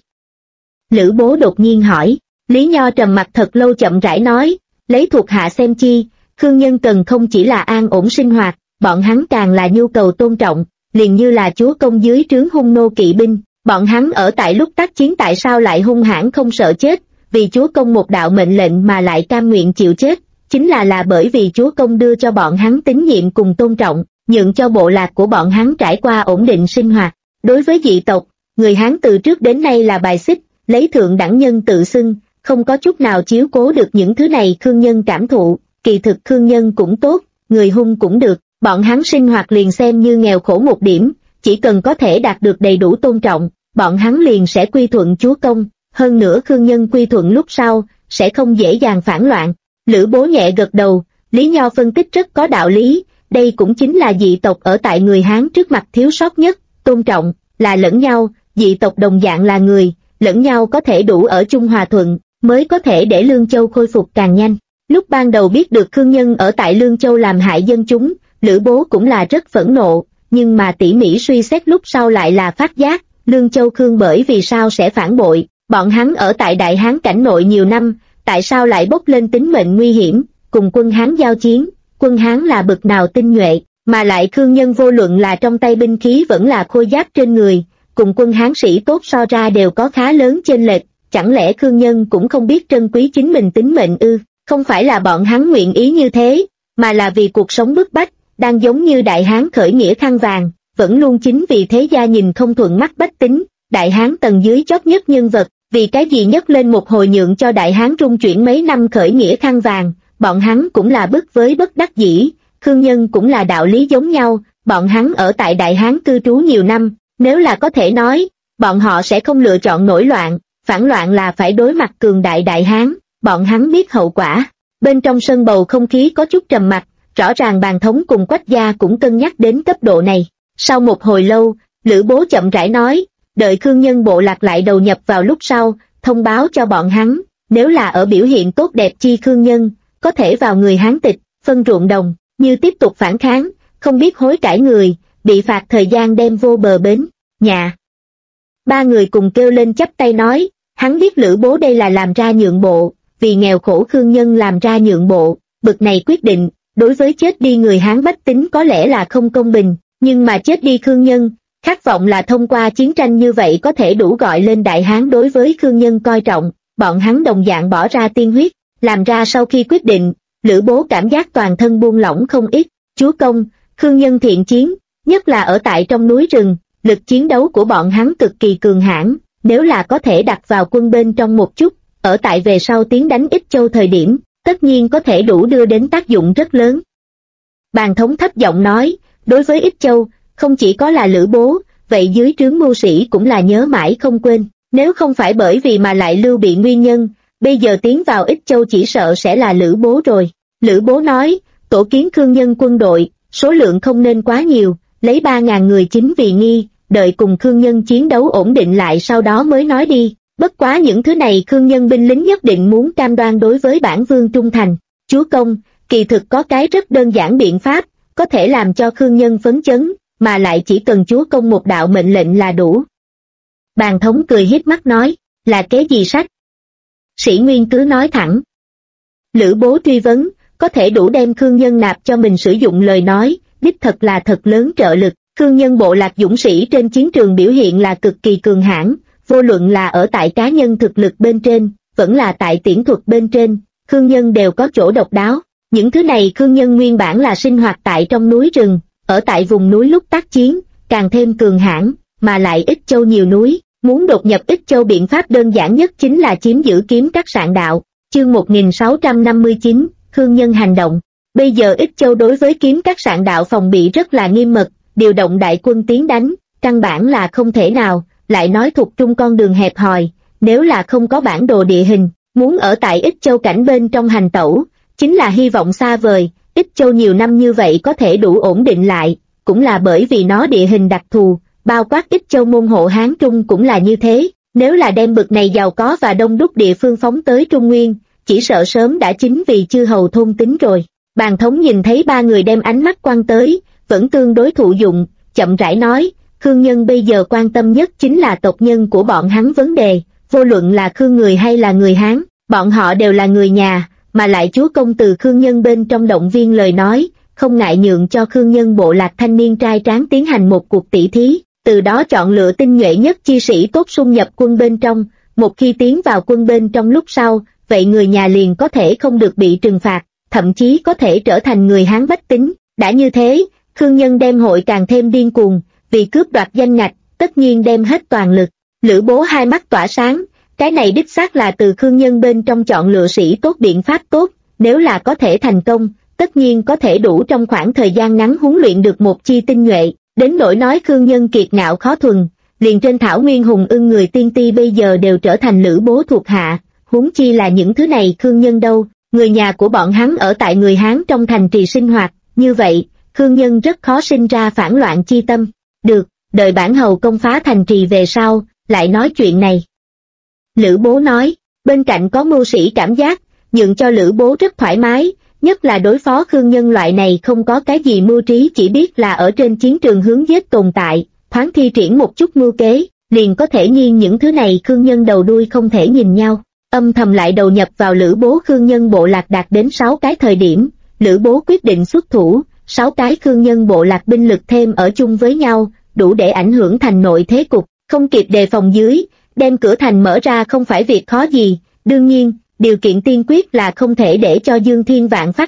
Lữ Bố đột nhiên hỏi. Lý Nho trầm mặt thật lâu chậm rãi nói, lấy thuộc hạ xem chi, Khương Nhân cần không chỉ là an ổn sinh hoạt, bọn hắn càng là nhu cầu tôn trọng, liền như là chúa công dưới trướng hung nô kỵ binh, bọn hắn ở tại lúc tác chiến tại sao lại hung hãn không sợ chết, vì chúa công một đạo mệnh lệnh mà lại cam nguyện chịu chết, chính là bởi vì chúa công đưa cho bọn hắn tín nhiệm cùng tôn trọng, nhượng cho bộ lạc của bọn hắn trải qua ổn định sinh hoạt. Đối với dị tộc, người Hán từ trước đến nay là bài xích, lấy thượng đẳng nhân tự xưng, không có chút nào chiếu cố được những thứ này Khương Nhân cảm thụ, kỳ thực Khương Nhân cũng tốt, người hung cũng được, bọn hắn sinh hoạt liền xem như nghèo khổ một điểm, chỉ cần có thể đạt được đầy đủ tôn trọng, bọn hắn liền sẽ quy thuận chúa công, hơn nữa Khương Nhân quy thuận lúc sau, sẽ không dễ dàng phản loạn. Lữ Bố nhẹ gật đầu, Lý Nho phân tích rất có đạo lý, đây cũng chính là dị tộc ở tại người Hán trước mặt thiếu sót nhất, tôn trọng, là lẫn nhau, dị tộc đồng dạng là người, lẫn nhau có thể đủ ở chung hòa thuận, mới có thể để Lương Châu khôi phục càng nhanh. Lúc ban đầu biết được Khương Nhân ở tại Lương Châu làm hại dân chúng, Lữ Bố cũng là rất phẫn nộ, nhưng mà tỉ mỉ suy xét lúc sau lại là phát giác, Lương Châu Khương bởi vì sao sẽ phản bội, bọn hắn ở tại Đại Hán cảnh nội nhiều năm, tại sao lại bốc lên tính mệnh nguy hiểm, cùng quân Hán giao chiến, quân Hán là bực nào tinh nhuệ, mà lại Khương Nhân vô luận là trong tay binh khí vẫn là khôi giáp trên người, cùng quân Hán sĩ tốt so ra đều có khá lớn chênh lệch, chẳng lẽ Khương Nhân cũng không biết trân quý chính mình tính mệnh ư? Không phải là bọn hắn nguyện ý như thế, mà là vì cuộc sống bức bách, đang giống như Đại Hán khởi nghĩa khăn vàng, vẫn luôn chính vì thế gia nhìn không thuận mắt bách tính, Đại Hán tầng dưới chót nhất nhân vật, vì cái gì nhấc lên một hồi nhượng cho Đại Hán rung chuyển mấy năm khởi nghĩa khăn vàng, bọn hắn cũng là bức với bất đắc dĩ, Khương Nhân cũng là đạo lý giống nhau, bọn hắn ở tại Đại Hán cư trú nhiều năm, nếu là có thể nói, bọn họ sẽ không lựa chọn nổi loạn, phản loạn là phải đối mặt cường đại Đại Hán, bọn hắn biết hậu quả. Bên trong sân bầu không khí có chút trầm mặc, rõ ràng Bàn Thống cùng Quách gia cũng cân nhắc đến cấp độ này. Sau một hồi lâu, Lữ Bố chậm rãi nói, đợi Khương Nhân bộ lạc lại đầu nhập vào lúc sau, thông báo cho bọn hắn, nếu là ở biểu hiện tốt đẹp chi Khương Nhân, có thể vào người Hán tịch, phân ruộng đồng, như tiếp tục phản kháng, không biết hối cải người, bị phạt thời gian đem vô bờ bến, nhà. Ba người cùng kêu lên chắp tay nói, hắn biết Lữ Bố đây là làm ra nhượng bộ, vì nghèo khổ Khương Nhân làm ra nhượng bộ, bực này quyết định, đối với chết đi người Hán bách tính có lẽ là không công bình, nhưng mà chết đi Khương Nhân, khát vọng là thông qua chiến tranh như vậy có thể đủ gọi lên Đại Hán đối với Khương Nhân coi trọng, bọn hắn đồng dạng bỏ ra tiên huyết, làm ra sau khi quyết định, Lữ Bố cảm giác toàn thân buông lỏng không ít, chúa công, Khương Nhân thiện chiến, nhất là ở tại trong núi rừng, lực chiến đấu của bọn hắn cực kỳ cường hãn, nếu là có thể đặt vào quân bên trong một chút, ở tại về sau tiến đánh Ích Châu thời điểm, tất nhiên có thể đủ đưa đến tác dụng rất lớn. Bàn Thống thấp giọng nói, đối với Ích Châu, không chỉ có là Lữ Bố, vậy dưới trướng mưu sĩ cũng là nhớ mãi không quên, nếu không phải bởi vì mà lại lưu bị nguyên nhân, bây giờ tiến vào Ích Châu chỉ sợ sẽ là Lữ Bố rồi. Lữ Bố nói, tổ kiến Khương Nhân quân đội, số lượng không nên quá nhiều, lấy 3.000 người chính vì nghi, đợi cùng Khương Nhân chiến đấu ổn định lại sau đó mới nói đi. Bất quá những thứ này Khương Nhân binh lính nhất định muốn cam đoan đối với bản vương trung thành. Chúa công, kỳ thực có cái rất đơn giản biện pháp, có thể làm cho Khương Nhân phấn chấn, mà lại chỉ cần chúa công một đạo mệnh lệnh là đủ. Bàn Thống cười híp mắt nói, là kế gì sách? Sĩ Nguyên cứ nói thẳng. Lữ Bố truy vấn, có thể đủ đem Khương Nhân nạp cho mình sử dụng lời nói, đích thật là thật lớn trợ lực. Khương Nhân bộ lạc dũng sĩ trên chiến trường biểu hiện là cực kỳ cường hãn, vô luận là ở tại cá nhân thực lực bên trên, vẫn là tại tiễn thuật bên trên, Khương Nhân đều có chỗ độc đáo. Những thứ này Khương Nhân nguyên bản là sinh hoạt tại trong núi rừng, ở tại vùng núi lúc tác chiến, càng thêm cường hãn, mà lại Ích Châu nhiều núi, muốn đột nhập Ích Châu biện pháp đơn giản nhất chính là chiếm giữ kiếm các sạn đạo. Chương 1659, Khương Nhân hành động. Bây giờ Ích Châu đối với kiếm các sạn đạo phòng bị rất là nghiêm mật, điều động đại quân tiến đánh, căn bản là không thể nào, lại nói thuộc trung con đường hẹp hòi, nếu là không có bản đồ địa hình, muốn ở tại Ích Châu cảnh bên trong hành tẩu, chính là hy vọng xa vời. Ích Châu nhiều năm như vậy có thể đủ ổn định lại, cũng là bởi vì nó địa hình đặc thù, bao quát Ích Châu môn hộ Hán Trung cũng là như thế, nếu là đem bực này giàu có và đông đúc địa phương phóng tới Trung Nguyên, chỉ sợ sớm đã chính vì chư hầu thôn tính rồi. Bàn Thống nhìn thấy ba người đem ánh mắt quan tới, vẫn tương đối thụ dụng, chậm rãi nói, Khương Nhân bây giờ quan tâm nhất chính là tộc nhân của bọn hắn vấn đề, vô luận là Khương người hay là người Hán, bọn họ đều là người nhà, mà lại chúa công từ Khương Nhân bên trong động viên lời nói, không ngại nhượng cho Khương Nhân bộ lạc thanh niên trai tráng tiến hành một cuộc tỷ thí, từ đó chọn lựa tinh nhuệ nhất chi sĩ tốt xung nhập quân bên trong, một khi tiến vào quân bên trong lúc sau, vậy người nhà liền có thể không được bị trừng phạt, thậm chí có thể trở thành người Hán bách tính. Đã như thế, Khương Nhân đem hội càng thêm điên cuồng, vì cướp đoạt danh ngạch, tất nhiên đem hết toàn lực. Lữ Bố hai mắt tỏa sáng, cái này đích xác là từ Khương Nhân bên trong chọn lựa sĩ tốt biện pháp tốt, nếu là có thể thành công, tất nhiên có thể đủ trong khoảng thời gian ngắn huấn luyện được một chi tinh nhuệ, đến nỗi nói Khương Nhân kiệt ngạo khó thuần, liền trên thảo nguyên hùng ưng người tiên ti bây giờ đều trở thành Lữ Bố thuộc hạ, huống chi là những thứ này Khương Nhân đâu, người nhà của bọn hắn ở tại người Hán trong thành trì sinh hoạt, như vậy, Khương Nhân rất khó sinh ra phản loạn chi tâm. Được, đợi bản hầu công phá thành trì về sau, lại nói chuyện này. Lữ Bố nói, bên cạnh có mưu sĩ cảm giác, nhượng cho Lữ Bố rất thoải mái, nhất là đối phó Khương Nhân loại này không có cái gì mưu trí chỉ biết là ở trên chiến trường hướng giết tồn tại, thoáng thi triển một chút mưu kế, liền có thể nhiên những thứ này Khương Nhân đầu đuôi không thể nhìn nhau. Âm thầm lại đầu nhập vào Lữ Bố Khương Nhân bộ lạc đạt đến 6 cái thời điểm, Lữ Bố quyết định xuất thủ, 6 cái Khương Nhân bộ lạc binh lực thêm ở chung với nhau, đủ để ảnh hưởng thành nội thế cục, không kịp đề phòng dưới, đem cửa thành mở ra không phải việc khó gì, đương nhiên, điều kiện tiên quyết là không thể để cho Dương Thiên Vạn phát giác,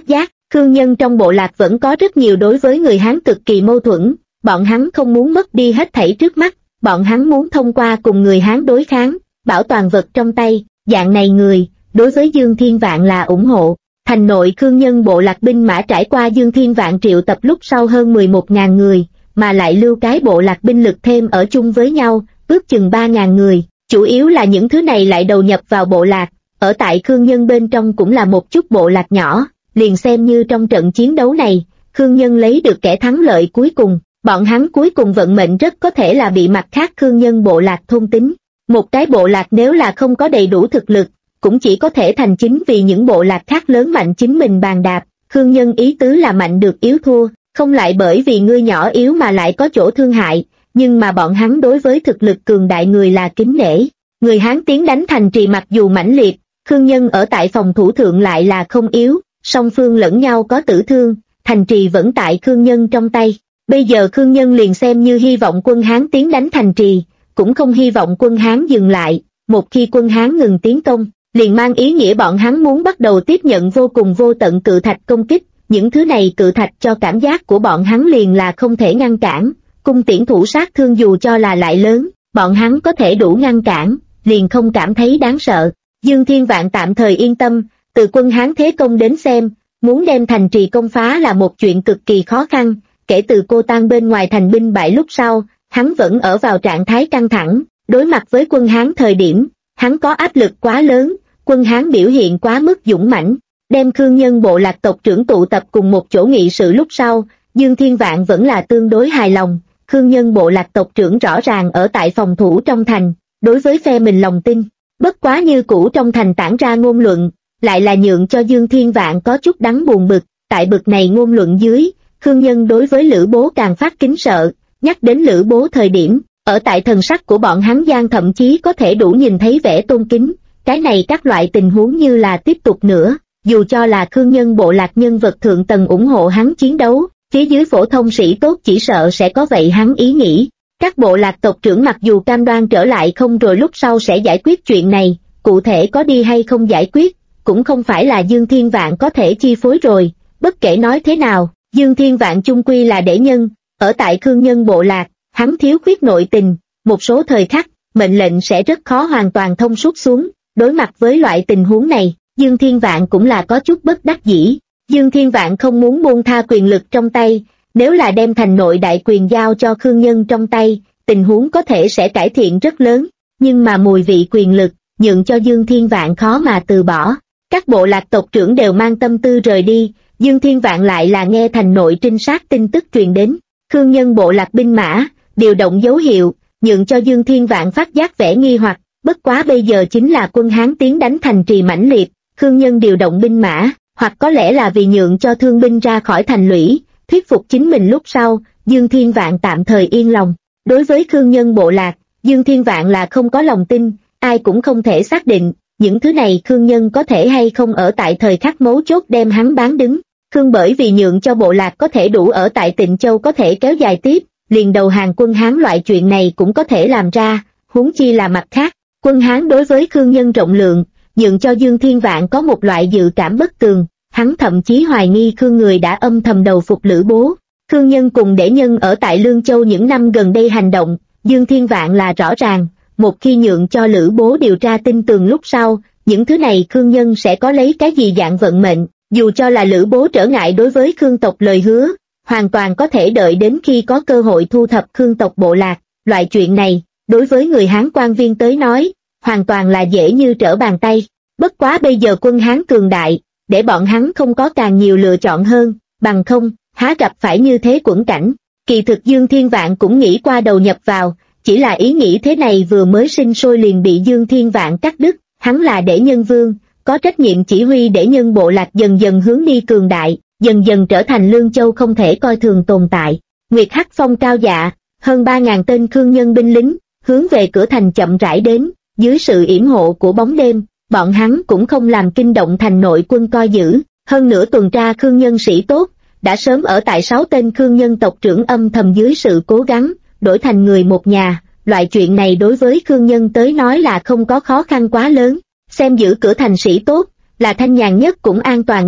Khương nhân trong bộ lạc vẫn có rất nhiều đối với người Hán cực kỳ mâu thuẫn, bọn hắn không muốn mất đi hết thảy trước mắt, bọn hắn muốn thông qua cùng người Hán đối kháng, bảo toàn vật trong tay, dạng này người, đối với Dương Thiên Vạn là ủng hộ. Thành nội Khương nhân bộ lạc binh mã trải qua Dương Thiên Vạn triệu tập lúc sau hơn 11.000 người, mà lại lưu cái bộ lạc binh lực thêm ở chung với nhau, ước chừng 3.000 người, chủ yếu là những thứ này lại đầu nhập vào bộ lạc, ở tại Khương nhân bên trong cũng là một chút bộ lạc nhỏ, liền xem như trong trận chiến đấu này, Khương nhân lấy được kẻ thắng lợi cuối cùng, bọn hắn cuối cùng vận mệnh rất có thể là bị mặt khác Khương nhân bộ lạc thôn tính. Một cái bộ lạc nếu là không có đầy đủ thực lực, cũng chỉ có thể thành chính vì những bộ lạc khác lớn mạnh chính mình bàn đạp. Khương nhân ý tứ là mạnh được yếu thua, không lại bởi vì ngươi nhỏ yếu mà lại có chỗ thương hại, nhưng mà bọn hắn đối với thực lực cường đại người là kính nể. Người Hán tiến đánh thành trì mặc dù mãnh liệt, Khương nhân ở tại phòng thủ thượng lại là không yếu, song phương lẫn nhau có tử thương, thành trì vẫn tại Khương nhân trong tay. Bây giờ Khương nhân liền xem như hy vọng quân Hán tiến đánh thành trì, cũng không hy vọng quân Hán dừng lại, một khi quân Hán ngừng tiến công, liền mang ý nghĩa bọn hắn muốn bắt đầu tiếp nhận vô cùng vô tận cự thạch công kích, những thứ này cự thạch cho cảm giác của bọn hắn liền là không thể ngăn cản, cung tiễn thủ sát thương dù cho là lại lớn, bọn hắn có thể đủ ngăn cản, liền không cảm thấy đáng sợ. Dương Thiên Vạn tạm thời yên tâm, từ quân Hán thế công đến xem, muốn đem thành trì công phá là một chuyện cực kỳ khó khăn, kể từ cô Tang bên ngoài thành binh bại lúc sau, hắn vẫn ở vào trạng thái căng thẳng, đối mặt với quân Hán thời điểm, hắn có áp lực quá lớn, quân Hán biểu hiện quá mức dũng mãnh, đem Khương nhân bộ lạc tộc trưởng tụ tập cùng một chỗ nghị sự lúc sau, Dương Thiên Vạn vẫn là tương đối hài lòng, Khương nhân bộ lạc tộc trưởng rõ ràng ở tại phòng thủ trong thành, đối với phe mình lòng tin, bất quá như cũ trong thành tản ra ngôn luận, lại là nhượng cho Dương Thiên Vạn có chút đắng buồn bực, tại bực này ngôn luận dưới, Khương nhân đối với Lữ Bố càng phát kính sợ, nhắc đến Lữ Bố thời điểm, ở tại thần sắc của bọn hắn gian thậm chí có thể đủ nhìn thấy vẻ tôn kính, cái này các loại tình huống như là tiếp tục nữa, dù cho là Khương nhân bộ lạc nhân vật thượng tầng ủng hộ hắn chiến đấu, phía dưới phổ thông sĩ tốt chỉ sợ sẽ có vậy hắn ý nghĩ. Các bộ lạc tộc trưởng mặc dù cam đoan trở lại không rồi lúc sau sẽ giải quyết chuyện này, cụ thể có đi hay không giải quyết, cũng không phải là Dương Thiên Vạn có thể chi phối rồi, bất kể nói thế nào, Dương Thiên Vạn chung quy là đế nhân, ở tại Khương nhân bộ lạc, hắn thiếu khuyết nội tình, một số thời khắc, mệnh lệnh sẽ rất khó hoàn toàn thông suốt xuống, đối mặt với loại tình huống này, Dương Thiên Vạn cũng là có chút bất đắc dĩ, Dương Thiên Vạn không muốn buông tha quyền lực trong tay, nếu là đem thành nội đại quyền giao cho Khương nhân trong tay, tình huống có thể sẽ cải thiện rất lớn, nhưng mà mùi vị quyền lực, nhượng cho Dương Thiên Vạn khó mà từ bỏ. Các bộ lạc tộc trưởng đều mang tâm tư rời đi, Dương Thiên Vạn lại là nghe thành nội trinh sát tin tức truyền đến, Khương nhân bộ lạc binh mã, điều động dấu hiệu, nhượng cho Dương Thiên Vạn phát giác vẻ nghi hoặc, bất quá bây giờ chính là quân Hán tiến đánh thành trì mãnh liệt, Khương nhân điều động binh mã, hoặc có lẽ là vì nhượng cho thương binh ra khỏi thành lũy, thuyết phục chính mình lúc sau, Dương Thiên Vạn tạm thời yên lòng. Đối với Khương nhân bộ lạc, Dương Thiên Vạn là không có lòng tin, ai cũng không thể xác định, những thứ này Khương nhân có thể hay không ở tại thời khắc mấu chốt đem hắn bán đứng. Khương bởi vì nhượng cho bộ lạc có thể đủ ở tại Tịnh Châu có thể kéo dài tiếp, liền đầu hàng quân Hán loại chuyện này cũng có thể làm ra, huống chi là mặt khác. Quân Hán đối với Khương nhân rộng lượng, nhượng cho Dương Thiên Vạn có một loại dự cảm bất tường, hắn thậm chí hoài nghi Khương người đã âm thầm đầu phục Lữ Bố. Khương nhân cùng đế nhân ở tại Lương Châu những năm gần đây hành động, Dương Thiên Vạn là rõ ràng, một khi nhượng cho Lữ Bố điều tra tin tường lúc sau, những thứ này Khương nhân sẽ có lấy cái gì dạng vận mệnh, dù cho là Lữ Bố trở ngại đối với Khương tộc lời hứa, hoàn toàn có thể đợi đến khi có cơ hội thu thập Khương tộc bộ lạc, loại chuyện này, đối với người Hán quan viên tới nói, hoàn toàn là dễ như trở bàn tay, bất quá bây giờ quân Hán cường đại, để bọn hắn không có càng nhiều lựa chọn hơn, bằng không, há gặp phải như thế quẫn cảnh. Kỳ thực Dương Thiên Vạn cũng nghĩ qua đầu nhập vào, chỉ là ý nghĩ thế này vừa mới sinh sôi liền bị Dương Thiên Vạn cắt đứt, hắn là đế nhân vương, có trách nhiệm chỉ huy đế nhân bộ lạc dần dần hướng đi cường đại, dần dần trở thành Lương Châu không thể coi thường tồn tại. Nguyệt Hắc Phong cao dạ, hơn 3.000 tên Khương nhân binh lính, hướng về cửa thành chậm rãi đến, dưới sự yểm hộ của bóng đêm, bọn hắn cũng không làm kinh động thành nội quân coi giữ, hơn nữa tuần tra Khương nhân sĩ tốt, đã sớm ở tại 6 tên Khương nhân tộc trưởng âm thầm dưới sự cố gắng, đổi thành người một nhà, loại chuyện này đối với Khương nhân tới nói là không có khó khăn quá lớn, xem giữ cửa thành sĩ tốt, là thanh nhàn nhất cũng an toàn nhất,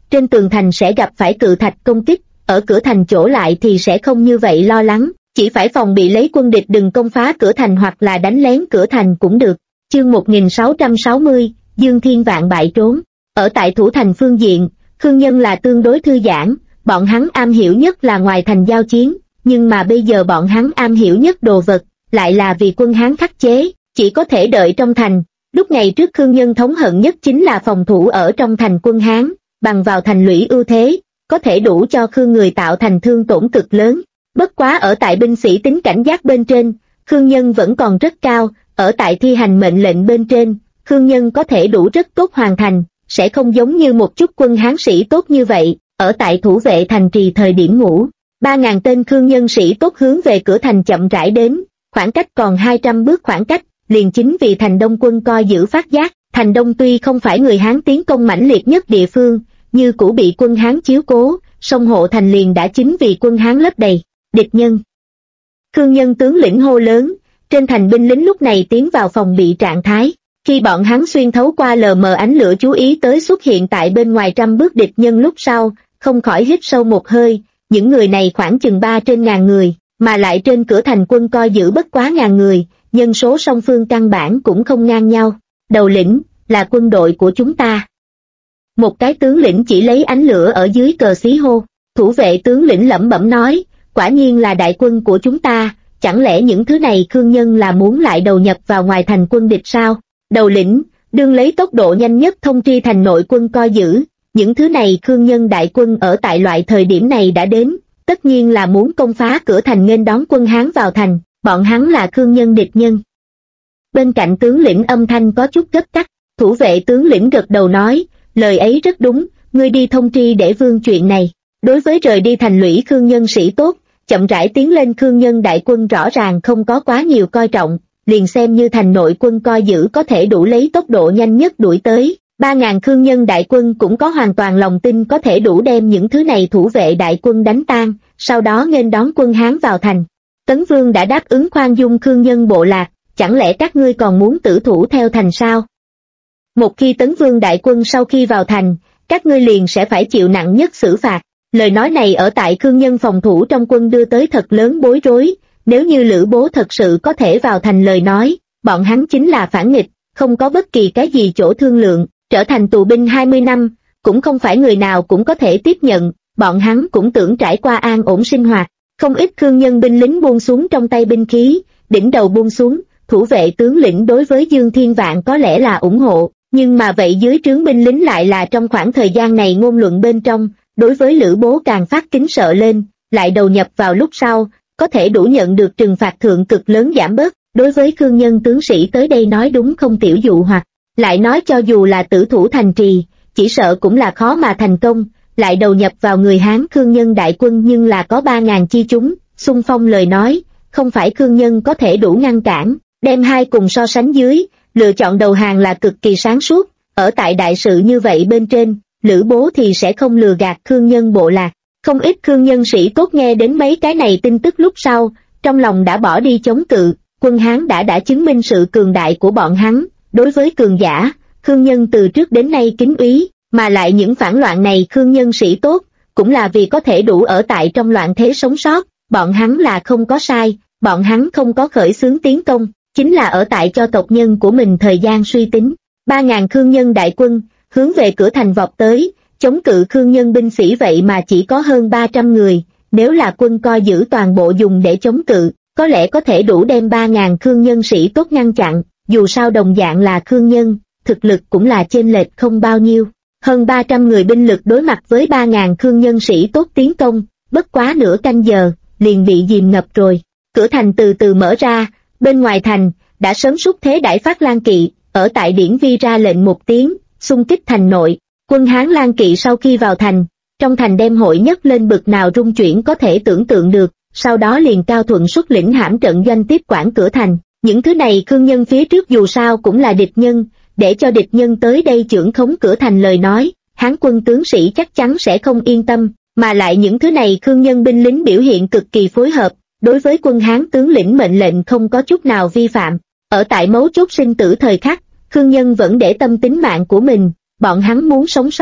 trên tường thành sẽ gặp phải cự thạch công kích, ở cửa thành chỗ lại thì sẽ không như vậy lo lắng, chỉ phải phòng bị lấy quân địch đừng công phá cửa thành hoặc là đánh lén cửa thành cũng được. Chương 1660, Dương Thiên Vạn bại trốn. Ở tại thủ thành phương diện, Khương Nhân là tương đối thư giãn, bọn hắn am hiểu nhất là ngoài thành giao chiến, nhưng mà bây giờ bọn hắn am hiểu nhất đồ vật, lại là vì quân Hán khắc chế, chỉ có thể đợi trong thành. Lúc ngày trước Khương Nhân thống hận nhất chính là phòng thủ ở trong thành quân Hán, bằng vào thành lũy ưu thế, có thể đủ cho Khương người tạo thành thương tổn cực lớn. Bất quá ở tại binh sĩ tính cảnh giác bên trên, Khương Nhân vẫn còn rất cao, ở tại thi hành mệnh lệnh bên trên, Khương Nhân có thể đủ rất tốt hoàn thành, sẽ không giống như một chút quân Hán sĩ tốt như vậy, ở tại thủ vệ thành trì thời điểm ngủ. 3.000 tên Khương Nhân sĩ tốt hướng về cửa thành chậm rãi đến, khoảng cách còn 200 bước khoảng cách, liền chính vì thành Đông quân coi giữ phát giác, thành Đông tuy không phải người Hán tiến công mãnh liệt nhất địa phương, như cũ bị quân Hán chiếu cố, song hộ thành liền đã chính vì quân Hán lấp đầy. Địch nhân. Khương Nhân tướng lĩnh hô lớn, trên thành binh lính lúc này tiến vào phòng bị trạng thái. Khi bọn hắn xuyên thấu qua lờ mờ ánh lửa chú ý tới xuất hiện tại bên ngoài trăm bước địch nhân lúc sau, không khỏi hít sâu một hơi, những người này khoảng chừng 3 trên ngàn người, mà lại trên cửa thành quân coi giữ bất quá ngàn người, nhân số song phương căn bản cũng không ngang nhau. Đầu lĩnh, là quân đội của chúng ta. Một cái tướng lĩnh chỉ lấy ánh lửa ở dưới cờ xí hô, thủ vệ tướng lĩnh lẩm bẩm nói, quả nhiên là đại quân của chúng ta, chẳng lẽ những thứ này Khương Nhân là muốn lại đầu nhập vào ngoài thành quân địch sao? Đầu lĩnh, đương lấy tốc độ nhanh nhất thông tri thành nội quân coi giữ, những thứ này Khương Nhân đại quân ở tại loại thời điểm này đã đến, tất nhiên là muốn công phá cửa thành nghênh đón quân Hán vào thành, bọn hắn là Khương Nhân địch nhân. Bên cạnh tướng lĩnh âm thanh có chút gấp gáp, thủ vệ tướng lĩnh gật đầu nói, lời ấy rất đúng, ngươi đi thông tri để vương chuyện này. Đối với rời đi thành lũy Khương Nhân sĩ tốt, chậm rãi tiến lên Khương Nhân đại quân rõ ràng không có quá nhiều coi trọng, liền xem như thành nội quân coi giữ có thể đủ lấy tốc độ nhanh nhất đuổi tới. 3.000 Khương Nhân đại quân cũng có hoàn toàn lòng tin có thể đủ đem những thứ này thủ vệ đại quân đánh tan, sau đó nghênh đón quân Hán vào thành. Tấn Vương đã đáp ứng khoan dung Khương Nhân bộ lạc, chẳng lẽ các ngươi còn muốn tử thủ theo thành sao? Một khi Tấn Vương đại quân sau khi vào thành, các ngươi liền sẽ phải chịu nặng nhất xử phạt. Lời nói này ở tại Khương Nhân phòng thủ trong quân đưa tới thật lớn bối rối, nếu như Lữ Bố thật sự có thể vào thành lời nói, bọn hắn chính là phản nghịch, không có bất kỳ cái gì chỗ thương lượng, trở thành tù binh 20 năm, cũng không phải người nào cũng có thể tiếp nhận, bọn hắn cũng tưởng trải qua an ổn sinh hoạt. Không ít Khương Nhân binh lính buông xuống trong tay binh khí, đỉnh đầu buông xuống, thủ vệ tướng lĩnh đối với Dương Thiên Vạn có lẽ là ủng hộ, nhưng mà vậy dưới trướng binh lính lại là trong khoảng thời gian này ngôn luận bên trong, đối với Lữ Bố càng phát kính sợ lên, lại đầu nhập vào lúc sau, có thể đủ nhận được trừng phạt thượng cực lớn giảm bớt. Đối với Khương Nhân tướng sĩ tới đây nói đúng không tiểu dụ hoặc, lại nói cho dù là tử thủ thành trì, chỉ sợ cũng là khó mà thành công, lại đầu nhập vào người Hán Khương Nhân đại quân nhưng là có 3.000 chi chúng, xung phong lời nói, không phải Khương Nhân có thể đủ ngăn cản, đem hai cùng so sánh dưới, lựa chọn đầu hàng là cực kỳ sáng suốt, ở tại đại sự như vậy bên trên, Lữ Bố thì sẽ không lừa gạt Khương Nhân bộ lạc. Không ít Khương Nhân sĩ tốt nghe đến mấy cái này tin tức lúc sau, trong lòng đã bỏ đi chống cự, quân Hán đã chứng minh sự cường đại của bọn hắn, đối với cường giả, Khương Nhân từ trước đến nay kính úy, mà lại những phản loạn này Khương Nhân sĩ tốt, cũng là vì có thể đủ ở tại trong loạn thế sống sót, bọn hắn là không có sai, bọn hắn không có khởi xướng tiến công, chính là ở tại cho tộc nhân của mình thời gian suy tính. 3.000 Khương Nhân đại quân, hướng về cửa thành vọt tới, chống cự Khương Nhân binh sĩ vậy mà chỉ có hơn 300 người, nếu là quân coi giữ toàn bộ dùng để chống cự, có lẽ có thể đủ đem 3.000 Khương Nhân sĩ tốt ngăn chặn, dù sao đồng dạng là Khương Nhân, thực lực cũng là chênh lệch không bao nhiêu. Hơn 300 người binh lực đối mặt với 3.000 Khương Nhân sĩ tốt tiến công, bất quá nửa canh giờ, liền bị dìm ngập rồi. Cửa thành từ từ mở ra, bên ngoài thành, đã sớm xúc thế đãi phát Lan Kỵ, ở tại Điển Vi ra lệnh một tiếng, xung kích thành nội. Quân Hán Lan Kỵ sau khi vào thành, trong thành đem hội nhất lên bực nào rung chuyển có thể tưởng tượng được, sau đó liền cao thuận xuất lĩnh hãm trận doanh tiếp quản cửa thành. Những thứ này Khương Nhân phía trước dù sao cũng là địch nhân, để cho địch nhân tới đây chưởng khống cửa thành lời nói, Hán quân tướng sĩ chắc chắn sẽ không yên tâm, mà lại những thứ này Khương Nhân binh lính biểu hiện cực kỳ phối hợp, đối với quân Hán tướng lĩnh mệnh lệnh không có chút nào vi phạm. Ở tại mấu chốt sinh tử thời khắc, Khương Nhân vẫn để tâm tính mạng của mình, bọn hắn muốn sống sót,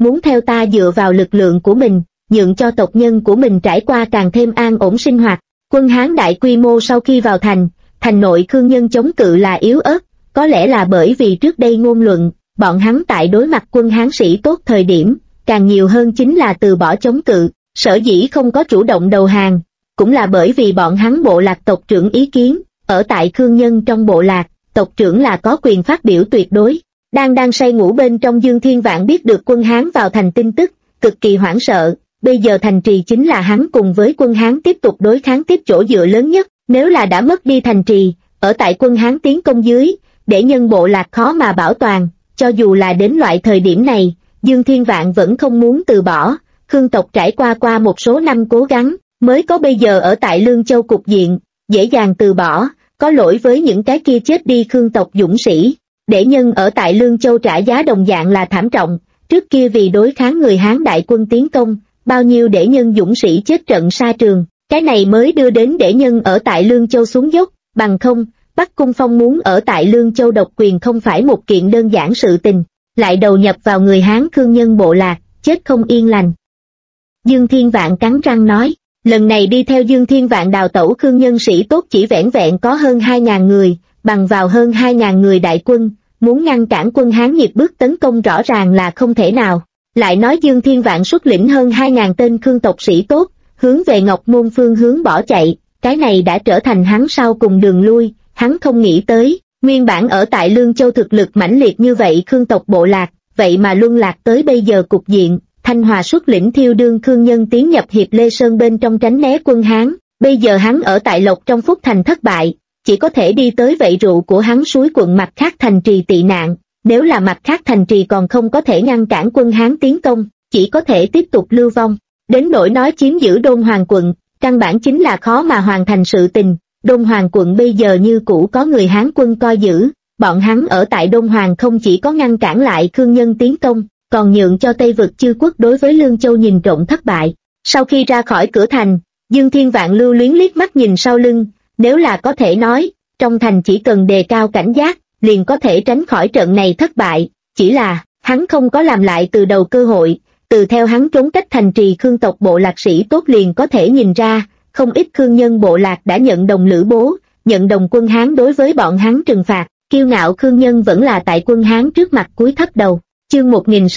muốn theo ta dựa vào lực lượng của mình, nhượng cho tộc nhân của mình trải qua càng thêm an ổn sinh hoạt. Quân Hán đại quy mô sau khi vào thành nội Khương nhân chống cự là yếu ớt, có lẽ là bởi vì trước đây ngôn luận, bọn hắn tại đối mặt quân Hán sĩ tốt thời điểm, càng nhiều hơn chính là từ bỏ chống cự, sở dĩ không có chủ động đầu hàng, cũng là bởi vì bọn hắn bộ lạc tộc trưởng ý kiến, ở tại Khương nhân trong bộ lạc, tộc trưởng là có quyền phát biểu tuyệt đối. Đang say ngủ bên trong Dương Thiên Vạn biết được quân Hán vào thành tin tức, cực kỳ hoảng sợ, bây giờ thành trì chính là hắn cùng với quân Hán tiếp tục đối kháng tiếp chỗ dựa lớn nhất, nếu là đã mất đi thành trì, ở tại quân Hán tiến công dưới, để nhân bộ lạc khó mà bảo toàn, cho dù là đến loại thời điểm này, Dương Thiên Vạn vẫn không muốn từ bỏ, Khương tộc trải qua một số năm cố gắng, mới có bây giờ ở tại Lương Châu cục diện, dễ dàng từ bỏ, có lỗi với những cái kia chết đi Khương tộc dũng sĩ. Để nhân ở tại Lương Châu trả giá đồng dạng là thảm trọng, trước kia vì đối kháng người Hán đại quân tiến công, bao nhiêu để nhân dũng sĩ chết trận sa trường, cái này mới đưa đến để nhân ở tại Lương Châu xuống dốc, bằng không, Bắc Cung Phong muốn ở tại Lương Châu độc quyền không phải một kiện đơn giản sự tình, lại đầu nhập vào người Hán Khương nhân bộ lạc, chết không yên lành. Dương Thiên Vạn cắn răng nói, lần này đi theo Dương Thiên Vạn đào tẩu Khương nhân sĩ tốt chỉ vẻn vẹn có hơn 2.000 người, bằng vào hơn 2.000 người đại quân, muốn ngăn cản quân Hán nhịp bước tấn công rõ ràng là không thể nào. Lại nói Dương Thiên Vạn xuất lĩnh hơn 2.000 tên Khương tộc sĩ tốt, hướng về Ngọc Môn phương hướng bỏ chạy, cái này đã trở thành hắn sau cùng đường lui, hắn không nghĩ tới, nguyên bản ở tại Lương Châu thực lực mãnh liệt như vậy Khương tộc bộ lạc, vậy mà luân lạc tới bây giờ cục diện, Thanh Hòa xuất lĩnh Thiêu Đương Khương nhân tiến nhập Hiệp Lê Sơn bên trong tránh né quân Hán, bây giờ hắn ở tại Lộc trong Phúc Thành thất bại, chỉ có thể đi tới vậy rượu của hắn suối quận mặt khác thành trì tị nạn, nếu là mặt khác thành trì còn không có thể ngăn cản quân Hán tiến công, chỉ có thể tiếp tục lưu vong. Đến nỗi nói chiếm giữ Đôn Hoàng quận, căn bản chính là khó mà hoàn thành sự tình, Đôn Hoàng quận bây giờ như cũ có người Hán quân coi giữ, bọn hắn ở tại Đôn Hoàng không chỉ có ngăn cản lại Khương nhân tiến công, còn nhượng cho Tây vực chư quốc đối với Lương Châu nhìn trộm thất bại. Sau khi ra khỏi cửa thành, Dương Thiên Vạn lưu luyến liếc mắt nhìn sau lưng, nếu là có thể nói, trong thành chỉ cần đề cao cảnh giác, liền có thể tránh khỏi trận này thất bại, chỉ là, hắn không có làm lại từ đầu cơ hội, từ theo hắn trốn cách thành trì Khương tộc bộ lạc sĩ tốt liền có thể nhìn ra, không ít Khương nhân bộ lạc đã nhận đồng Lữ Bố, nhận đồng quân Hán đối với bọn hắn trừng phạt, kiêu ngạo Khương nhân vẫn là tại quân Hán trước mặt cúi thấp đầu. Chương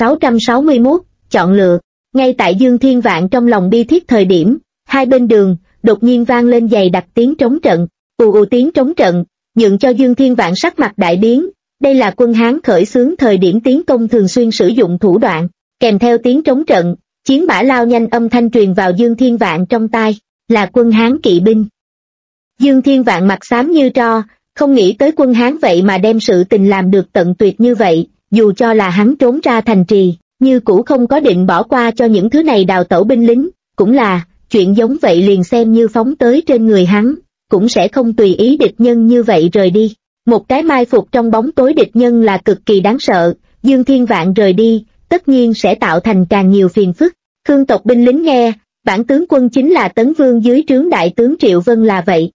1661, chọn lựa, ngay tại Dương Thiên Vạn trong lòng bi thiết thời điểm, hai bên đường, đột nhiên vang lên dày đặc tiếng trống trận, ù tiếng trống trận, nhượng cho Dương Thiên Vạn sắc mặt đại biến, đây là quân Hán khởi xướng thời điểm tiến công thường xuyên sử dụng thủ đoạn, kèm theo tiếng trống trận, chiến mã lao nhanh âm thanh truyền vào Dương Thiên Vạn trong tai, là quân Hán kỵ binh. Dương Thiên Vạn mặt xám như tro, không nghĩ tới quân Hán vậy mà đem sự tình làm được tận tuyệt như vậy, dù cho là hắn trốn ra thành trì, như cũ không có định bỏ qua cho những thứ này đào tẩu binh lính, cũng là, chuyện giống vậy liền xem như phóng tới trên người hắn, cũng sẽ không tùy ý địch nhân như vậy rời đi. Một cái mai phục trong bóng tối địch nhân là cực kỳ đáng sợ, Dương Thiên Vạn rời đi, tất nhiên sẽ tạo thành càng nhiều phiền phức. Khương tộc binh lính nghe, bản tướng quân chính là Tấn Vương dưới trướng đại tướng Triệu Vân là vậy.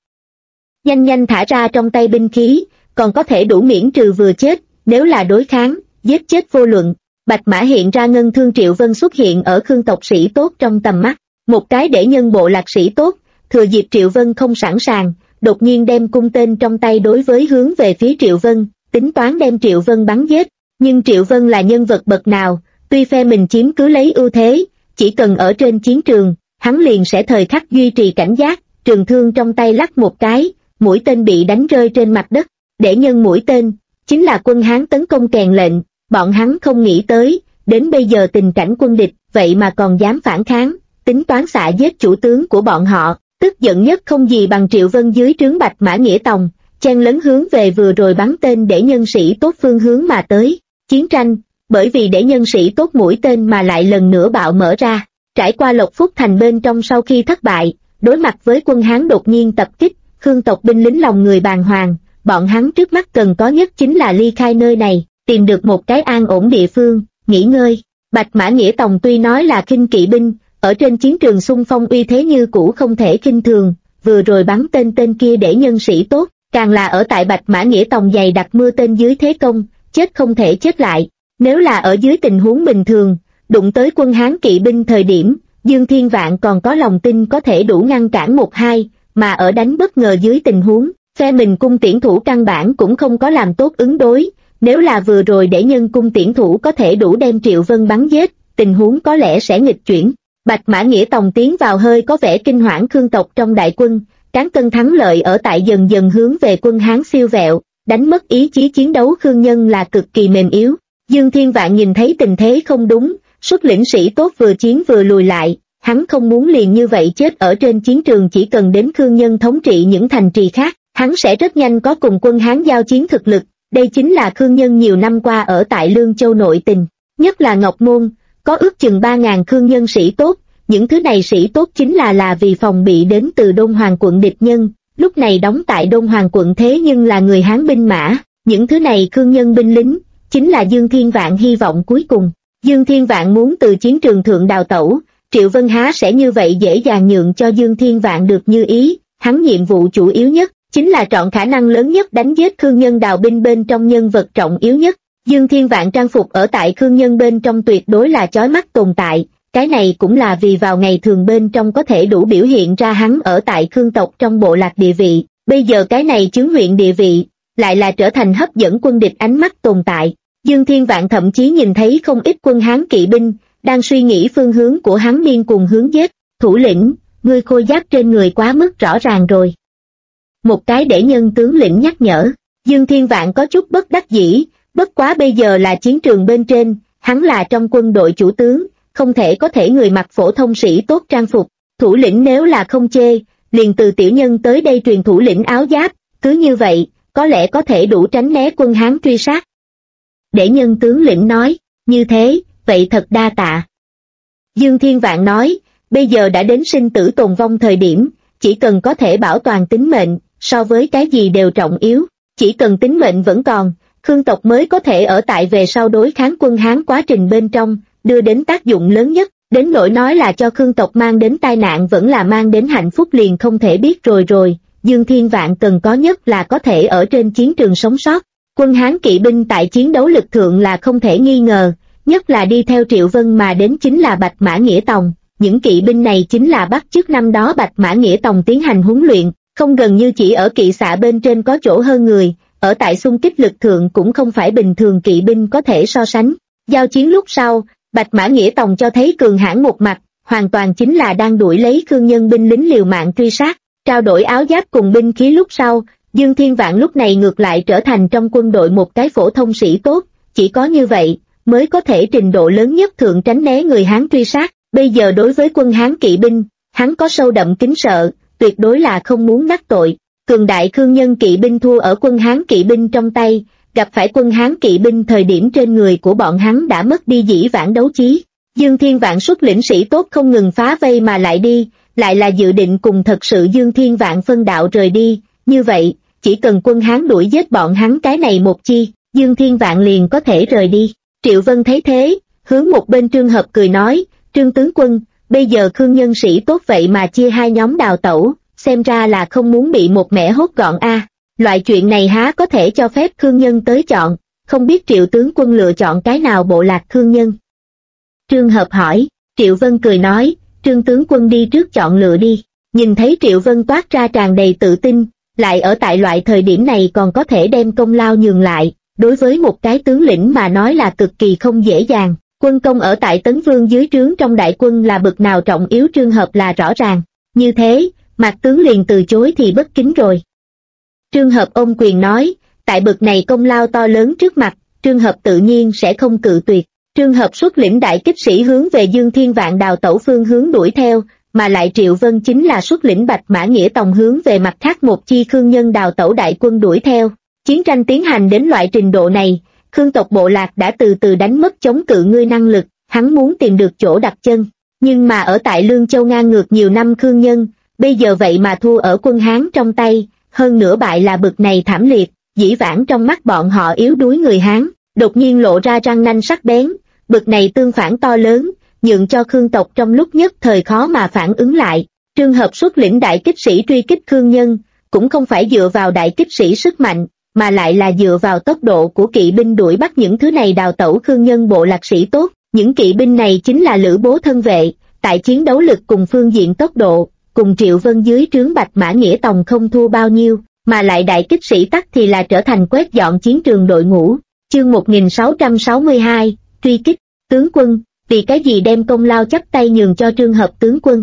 Nhanh thả ra trong tay binh khí, còn có thể đủ miễn trừ vừa chết, nếu là đối kháng, giết chết vô luận. Bạch mã hiện ra ngân thương Triệu Vân xuất hiện ở Khương tộc sĩ tốt trong tầm mắt, một cái để nhân bộ lạc sĩ tốt, thừa dịp Triệu Vân không sẵn sàng, đột nhiên đem cung tên trong tay đối với hướng về phía Triệu Vân, tính toán đem Triệu Vân bắn giết, nhưng Triệu Vân là nhân vật bậc nào, tuy phe mình chiếm cứ lấy ưu thế, chỉ cần ở trên chiến trường, hắn liền sẽ thời khắc duy trì cảnh giác, trường thương trong tay lắc một cái, mũi tên bị đánh rơi trên mặt đất, để nhân mũi tên, chính là quân Hán tấn công kèn lệnh, bọn hắn không nghĩ tới, đến bây giờ tình cảnh quân địch, vậy mà còn dám phản kháng, tính toán xạ giết chủ tướng của bọn họ, tức giận nhất không gì bằng Triệu Vân dưới trướng Bạch Mã Nghĩa Tòng, chen lấn hướng về vừa rồi bắn tên để nhân sĩ tốt phương hướng mà tới, chiến tranh, bởi vì để nhân sĩ tốt mũi tên mà lại lần nữa bạo mở ra, trải qua Lộc Phúc Thành bên trong sau khi thất bại, đối mặt với quân Hán đột nhiên tập kích, Khương tộc binh lính lòng người bàng hoàng, bọn hắn trước mắt cần có nhất chính là ly khai nơi này, tìm được một cái an ổn địa phương, nghỉ ngơi. Bạch Mã Nghĩa Tòng tuy nói là khinh kỵ binh, ở trên chiến trường xung phong uy thế như cũ không thể khinh thường, vừa rồi bắn tên kia để nhân sĩ tốt, càng là ở tại Bạch Mã Nghĩa Tòng dày đặt mưa tên dưới thế công, chết không thể chết lại. Nếu là ở dưới tình huống bình thường, Đụng tới quân Hán kỵ binh thời điểm, Dương Thiên Vạn còn có lòng tin có thể đủ ngăn cản 1-2, mà ở đánh bất ngờ dưới tình huống, phe mình cung tiễn thủ căn bản cũng không có làm tốt ứng đối, nếu là vừa rồi để nhân cung tiễn thủ có thể đủ đem Triệu Vân bắn giết, tình huống có lẽ sẽ nghịch chuyển. Bạch Mã Nghĩa Tòng tiến vào hơi có vẻ kinh hoảng Khương tộc trong đại quân, cán cân thắng lợi ở tại dần dần hướng về quân Hán siêu vẹo, đánh mất ý chí chiến đấu Khương Nhân là cực kỳ mềm yếu. Dương Thiên Vạn nhìn thấy tình thế không đúng, xuất lĩnh sĩ tốt vừa chiến vừa lùi lại, hắn không muốn liền như vậy chết ở trên chiến trường, chỉ cần đến Khương Nhân thống trị những thành trì khác, hắn sẽ rất nhanh có cùng quân Hán giao chiến thực lực, đây chính là Khương Nhân nhiều năm qua ở tại Lương Châu nội tình, nhất là Ngọc Môn, có ước chừng 3.000 Khương Nhân sĩ tốt, những thứ này sĩ tốt chính là vì phòng bị đến từ Đôn Hoàng quận địch nhân, lúc này đóng tại Đôn Hoàng quận thế nhưng là người Hán binh mã, những thứ này Khương Nhân binh lính, chính là Dương Thiên Vạn hy vọng cuối cùng. Dương Thiên Vạn muốn từ chiến trường thượng đào tẩu, Triệu Vân há sẽ như vậy dễ dàng nhượng cho Dương Thiên Vạn được như ý, hắn nhiệm vụ chủ yếu nhất, chính là chọn khả năng lớn nhất đánh giết Khương Nhân đào binh bên trong nhân vật trọng yếu nhất. Dương Thiên Vạn trang phục ở tại Khương Nhân bên trong tuyệt đối là chói mắt tồn tại, cái này cũng là vì vào ngày thường bên trong có thể đủ biểu hiện ra hắn ở tại Khương tộc trong bộ lạc địa vị, bây giờ cái này chứng huyện địa vị, lại là trở thành hấp dẫn quân địch ánh mắt tồn tại. Dương Thiên Vạn thậm chí nhìn thấy không ít quân Hán kỵ binh, đang suy nghĩ phương hướng của hắn điên cuồng hướng giết, thủ lĩnh, ngươi khôi giáp trên người quá mức rõ ràng rồi. Một cái để nhân tướng lĩnh nhắc nhở, Dương Thiên Vạn có chút bất đắc dĩ, bất quá bây giờ là chiến trường bên trên, hắn là trong quân đội chủ tướng, không thể có thể người mặc phổ thông sĩ tốt trang phục, thủ lĩnh nếu là không chê, liền từ tiểu nhân tới đây truyền thủ lĩnh áo giáp, cứ như vậy, có lẽ có thể đủ tránh né quân Hán truy sát. Để nhân tướng lĩnh nói, như thế, vậy thật đa tạ. Dương Thiên Vạn nói, bây giờ đã đến sinh tử tồn vong thời điểm, chỉ cần có thể bảo toàn tính mệnh, so với cái gì đều trọng yếu, chỉ cần tính mệnh vẫn còn, Khương tộc mới có thể ở tại về sau đối kháng quân Hán quá trình bên trong, đưa đến tác dụng lớn nhất, đến nỗi nói là cho Khương tộc mang đến tai nạn vẫn là mang đến hạnh phúc liền không thể biết rồi, Dương Thiên Vạn cần có nhất là có thể ở trên chiến trường sống sót. Quân Hán kỵ binh tại chiến đấu lực thượng là không thể nghi ngờ, nhất là đi theo Triệu Vân mà đến chính là Bạch Mã Nghĩa Tòng, những kỵ binh này chính là bắt chước năm đó Bạch Mã Nghĩa Tòng tiến hành huấn luyện, không gần như chỉ ở kỵ xạ bên trên có chỗ hơn người, ở tại xung kích lực thượng cũng không phải bình thường kỵ binh có thể so sánh. Giao chiến lúc sau, Bạch Mã Nghĩa Tòng cho thấy cường hãn một mặt, hoàn toàn chính là đang đuổi lấy Khương Nhân binh lính liều mạng truy sát, trao đổi áo giáp cùng binh khí lúc sau. Dương Thiên Vạn lúc này ngược lại trở thành trong quân đội một cái phổ thông sĩ tốt, chỉ có như vậy, mới có thể trình độ lớn nhất thượng tránh né người Hán truy sát. Bây giờ đối với quân Hán kỵ binh, hắn có sâu đậm kính sợ, tuyệt đối là không muốn đắc tội. Cường đại Khương Nhân kỵ binh thua ở quân Hán kỵ binh trong tay, gặp phải quân Hán kỵ binh thời điểm trên người của bọn hắn đã mất đi dĩ vãng đấu chí. Dương Thiên Vạn xuất lĩnh sĩ tốt không ngừng phá vây mà lại đi, lại là dự định cùng thật sự Dương Thiên Vạn phân đạo rời đi. Như vậy, chỉ cần quân Hán đuổi giết bọn hắn cái này một chi, Dương Thiên Vạn liền có thể rời đi. Triệu Vân thấy thế, hướng một bên Trương Hợp cười nói, Trương tướng quân, bây giờ Khương Nhân sĩ tốt vậy mà chia hai nhóm đào tẩu, xem ra là không muốn bị một mẻ hốt gọn a. Loại chuyện này há có thể cho phép Khương Nhân tới chọn, không biết Triệu tướng quân lựa chọn cái nào bộ lạc Khương Nhân. Trương Hợp hỏi, Triệu Vân cười nói, Trương tướng quân đi trước chọn lựa đi. Nhìn thấy Triệu Vân toát ra tràn đầy tự tin, lại ở tại loại thời điểm này còn có thể đem công lao nhường lại, đối với một cái tướng lĩnh mà nói là cực kỳ không dễ dàng. Quân công ở tại Tấn Vương dưới trướng trong đại quân là bậc nào trọng yếu Trương Hợp là rõ ràng, như thế, Mạc tướng liền từ chối thì bất kính rồi. Trương Hợp ôm quyền nói, tại bậc này công lao to lớn trước mặt, Trương Hợp tự nhiên sẽ không cự tuyệt. Trương Hợp xuất lĩnh đại kích sĩ hướng về Dương Thiên Vạn đào tẩu phương hướng đuổi theo, mà lại Triệu Vân chính là xuất lĩnh Bạch Mã Nghĩa Tòng hướng về mặt khác một chi Khương Nhân đào tẩu đại quân đuổi theo. Chiến tranh tiến hành đến loại trình độ này, Khương tộc bộ lạc đã từ từ đánh mất chống cự ngươi năng lực, hắn muốn tìm được chỗ đặt chân. Nhưng mà ở tại Lương Châu ngang ngược nhiều năm Khương Nhân, bây giờ vậy mà thua ở quân Hán trong tay, hơn nữa bại là bực này thảm liệt, dĩ vãng trong mắt bọn họ yếu đuối người Hán, đột nhiên lộ ra răng nanh sắc bén, bực này tương phản to lớn, nhượng cho Khương tộc trong lúc nhất thời khó mà phản ứng lại. Trương Hợp xuất lĩnh đại kích sĩ truy kích Khương Nhân, cũng không phải dựa vào đại kích sĩ sức mạnh, mà lại là dựa vào tốc độ của kỵ binh đuổi bắt những thứ này đào tẩu Khương Nhân bộ lạc sĩ tốt. Những kỵ binh này chính là Lữ Bố thân vệ, tại chiến đấu lực cùng phương diện tốc độ, cùng Triệu Vân dưới trướng Bạch Mã Nghĩa Tòng không thua bao nhiêu, mà lại đại kích sĩ Tắc thì là trở thành quét dọn chiến trường đội ngũ. Chương 1662, truy kích, tướng quân, vì cái gì đem công lao chắp tay nhường cho Trương Hợp tướng quân?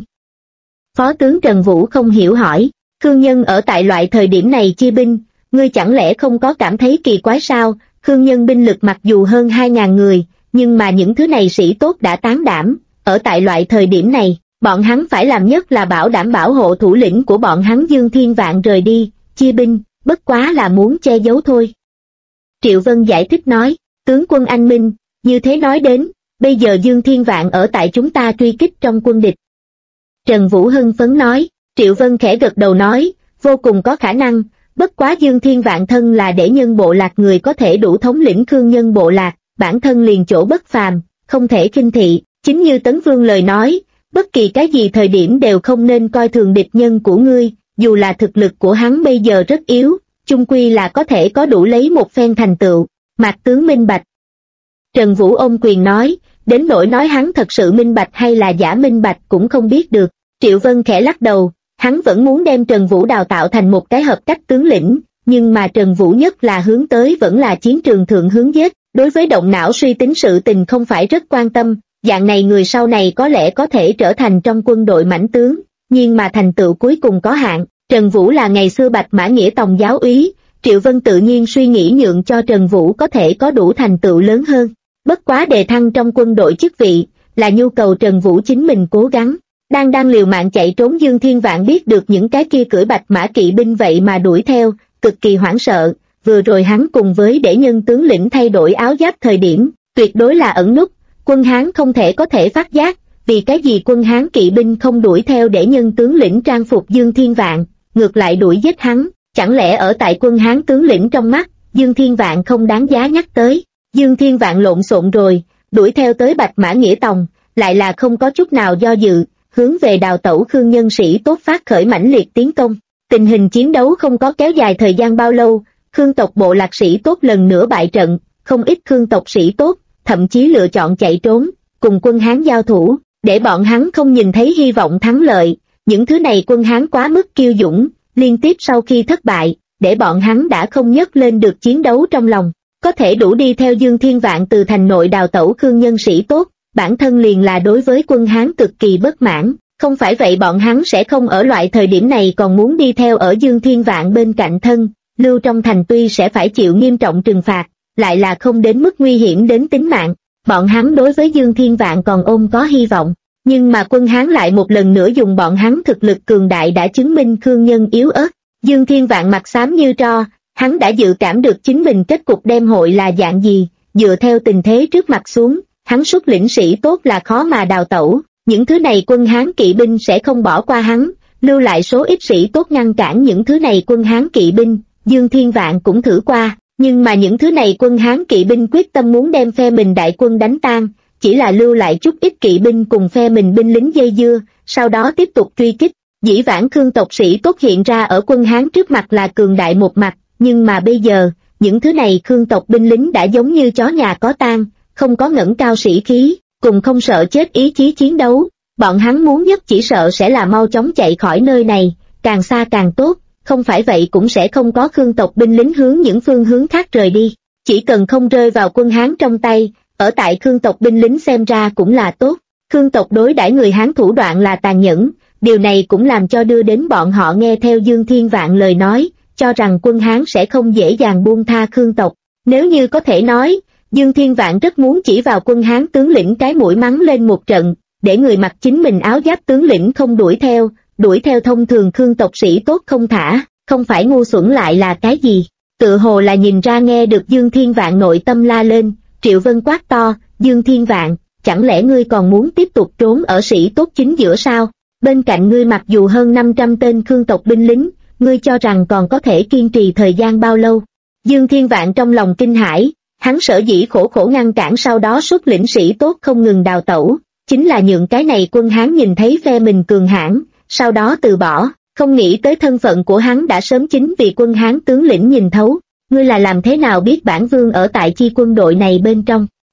Phó tướng Trần Vũ không hiểu hỏi, Khương Nhân ở tại loại thời điểm này chia binh, ngươi chẳng lẽ không có cảm thấy kỳ quái sao? Khương Nhân binh lực mặc dù hơn 2.000 người, nhưng mà những thứ này sĩ tốt đã tán đảm, ở tại loại thời điểm này, bọn hắn phải làm nhất là bảo đảm bảo hộ thủ lĩnh của bọn hắn Dương Thiên Vạn rời đi, chia binh, bất quá là muốn che giấu thôi. Triệu Vân giải thích nói, tướng quân anh minh, như thế nói đến, bây giờ Dương Thiên Vạn ở tại chúng ta truy kích trong quân địch. Trần Vũ hưng phấn nói, Triệu Vân khẽ gật đầu nói, vô cùng có khả năng, bất quá Dương Thiên Vạn thân là để nhân bộ lạc người có thể đủ thống lĩnh Khương Nhân bộ lạc, bản thân liền chỗ bất phàm, không thể khinh thị, chính như Tấn Vương lời nói, bất kỳ cái gì thời điểm đều không nên coi thường địch nhân của ngươi, dù là thực lực của hắn bây giờ rất yếu, chung quy là có thể có đủ lấy một phen thành tựu. Mạc tướng minh bạch. Trần Vũ ôm quyền nói, đến nỗi nói hắn thật sự minh bạch hay là giả minh bạch cũng không biết được. Triệu Vân khẽ lắc đầu, hắn vẫn muốn đem Trần Vũ đào tạo thành một cái hợp cách tướng lĩnh, nhưng mà Trần Vũ nhất là hướng tới vẫn là chiến trường thượng hướng giết, đối với động não suy tính sự tình không phải rất quan tâm, dạng này người sau này có lẽ có thể trở thành trong quân đội mãnh tướng, nhưng mà thành tựu cuối cùng có hạn. Trần Vũ là ngày xưa Bạch Mã Nghĩa Tòng giáo úy, Triệu Vân tự nhiên suy nghĩ nhượng cho Trần Vũ có thể có đủ thành tựu lớn hơn. Bất quá đề thăng trong quân đội chức vị, là nhu cầu Trần Vũ chính mình cố gắng. Đang liều mạng chạy trốn Dương Thiên Vạn biết được những cái kia cưỡi Bạch Mã kỵ binh vậy mà đuổi theo, cực kỳ hoảng sợ, vừa rồi hắn cùng với để nhân tướng lĩnh thay đổi áo giáp thời điểm, tuyệt đối là ẩn núp, quân Hán không thể có thể phát giác, vì cái gì quân Hán kỵ binh không đuổi theo để nhân tướng lĩnh trang phục Dương Thiên Vạn, ngược lại đuổi giết hắn, chẳng lẽ ở tại quân Hán tướng lĩnh trong mắt, Dương Thiên Vạn không đáng giá nhắc tới. Dương Thiên Vạn lộn xộn rồi, đuổi theo tới Bạch Mã Nghĩa Tòng, lại là không có chút nào do dự, hướng về đào tẩu Khương nhân sĩ tốt phát khởi mãnh liệt tiến công. Tình hình chiến đấu không có kéo dài thời gian bao lâu, Khương tộc bộ lạc sĩ tốt lần nữa bại trận, không ít Khương tộc sĩ tốt, thậm chí lựa chọn chạy trốn, cùng quân Hán giao thủ, để bọn hắn không nhìn thấy hy vọng thắng lợi. Những thứ này quân Hán quá mức kiêu dũng, liên tiếp sau khi thất bại, để bọn hắn đã không nhấc lên được chiến đấu trong lòng. Có thể đủ đi theo Dương Thiên Vạn từ thành nội đào tẩu Khương nhân sĩ tốt, bản thân liền là đối với quân Hán cực kỳ bất mãn, không phải vậy bọn hắn sẽ không ở loại thời điểm này còn muốn đi theo ở Dương Thiên Vạn bên cạnh thân, lưu trong thành tuy sẽ phải chịu nghiêm trọng trừng phạt, lại là không đến mức nguy hiểm đến tính mạng, bọn hắn đối với Dương Thiên Vạn còn ôm có hy vọng, nhưng mà quân Hán lại một lần nữa dùng bọn hắn thực lực cường đại đã chứng minh Khương nhân yếu ớt. Dương Thiên Vạn mặt xám như tro, hắn đã dự cảm được chính mình kết cục đem hội là dạng gì, dựa theo tình thế trước mặt xuống, hắn xuất lĩnh sĩ tốt là khó mà đào tẩu, những thứ này quân Hán kỵ binh sẽ không bỏ qua hắn, lưu lại số ít sĩ tốt ngăn cản những thứ này quân Hán kỵ binh. Dương Thiên Vạn cũng thử qua, nhưng mà những thứ này quân Hán kỵ binh quyết tâm muốn đem phe mình đại quân đánh tan, chỉ là lưu lại chút ít kỵ binh cùng phe mình binh lính dây dưa, sau đó tiếp tục truy kích. Dĩ vãng Khương tộc sĩ tốt hiện ra ở quân Hán trước mặt là cường đại một mặt, nhưng mà bây giờ, những thứ này Khương tộc binh lính đã giống như chó nhà có tang, không có ngẩng cao sĩ khí, cùng không sợ chết ý chí chiến đấu, bọn hắn muốn nhất chỉ sợ sẽ là mau chóng chạy khỏi nơi này, càng xa càng tốt, không phải vậy cũng sẽ không có Khương tộc binh lính hướng những phương hướng khác rời đi, chỉ cần không rơi vào quân Hán trong tay, ở tại Khương tộc binh lính xem ra cũng là tốt. Khương tộc đối đãi người Hán thủ đoạn là tàn nhẫn, điều này cũng làm cho đưa đến bọn họ nghe theo Dương Thiên Vạn lời nói, cho rằng quân Hán sẽ không dễ dàng buông tha Khương tộc. Nếu như có thể nói, Dương Thiên Vạn rất muốn chỉ vào quân Hán tướng lĩnh cái mũi mắng lên một trận, để người mặc chính mình áo giáp tướng lĩnh không đuổi theo thông thường Khương tộc sĩ tốt không thả, không phải ngu xuẩn lại là cái gì. Tự hồ là nhìn ra nghe được Dương Thiên Vạn nội tâm la lên, Triệu Vân quát to, Dương Thiên Vạn, chẳng lẽ ngươi còn muốn tiếp tục trốn ở sĩ tốt chính giữa sao? Bên cạnh ngươi mặc dù hơn 500 tên Khương tộc binh lính, ngươi cho rằng còn có thể kiên trì thời gian bao lâu? Dương Thiên Vạn trong lòng kinh hãi, hắn sở dĩ khổ ngăn cản sau đó xuất lĩnh sĩ tốt không ngừng đào tẩu, chính là nhượng cái này quân Hán nhìn thấy phe mình cường hãn, sau đó từ bỏ, không nghĩ tới thân phận của hắn đã sớm chính vì quân Hán tướng lĩnh nhìn thấu. Ngươi là làm thế nào biết bản vương ở tại chi quân đội này bên trong?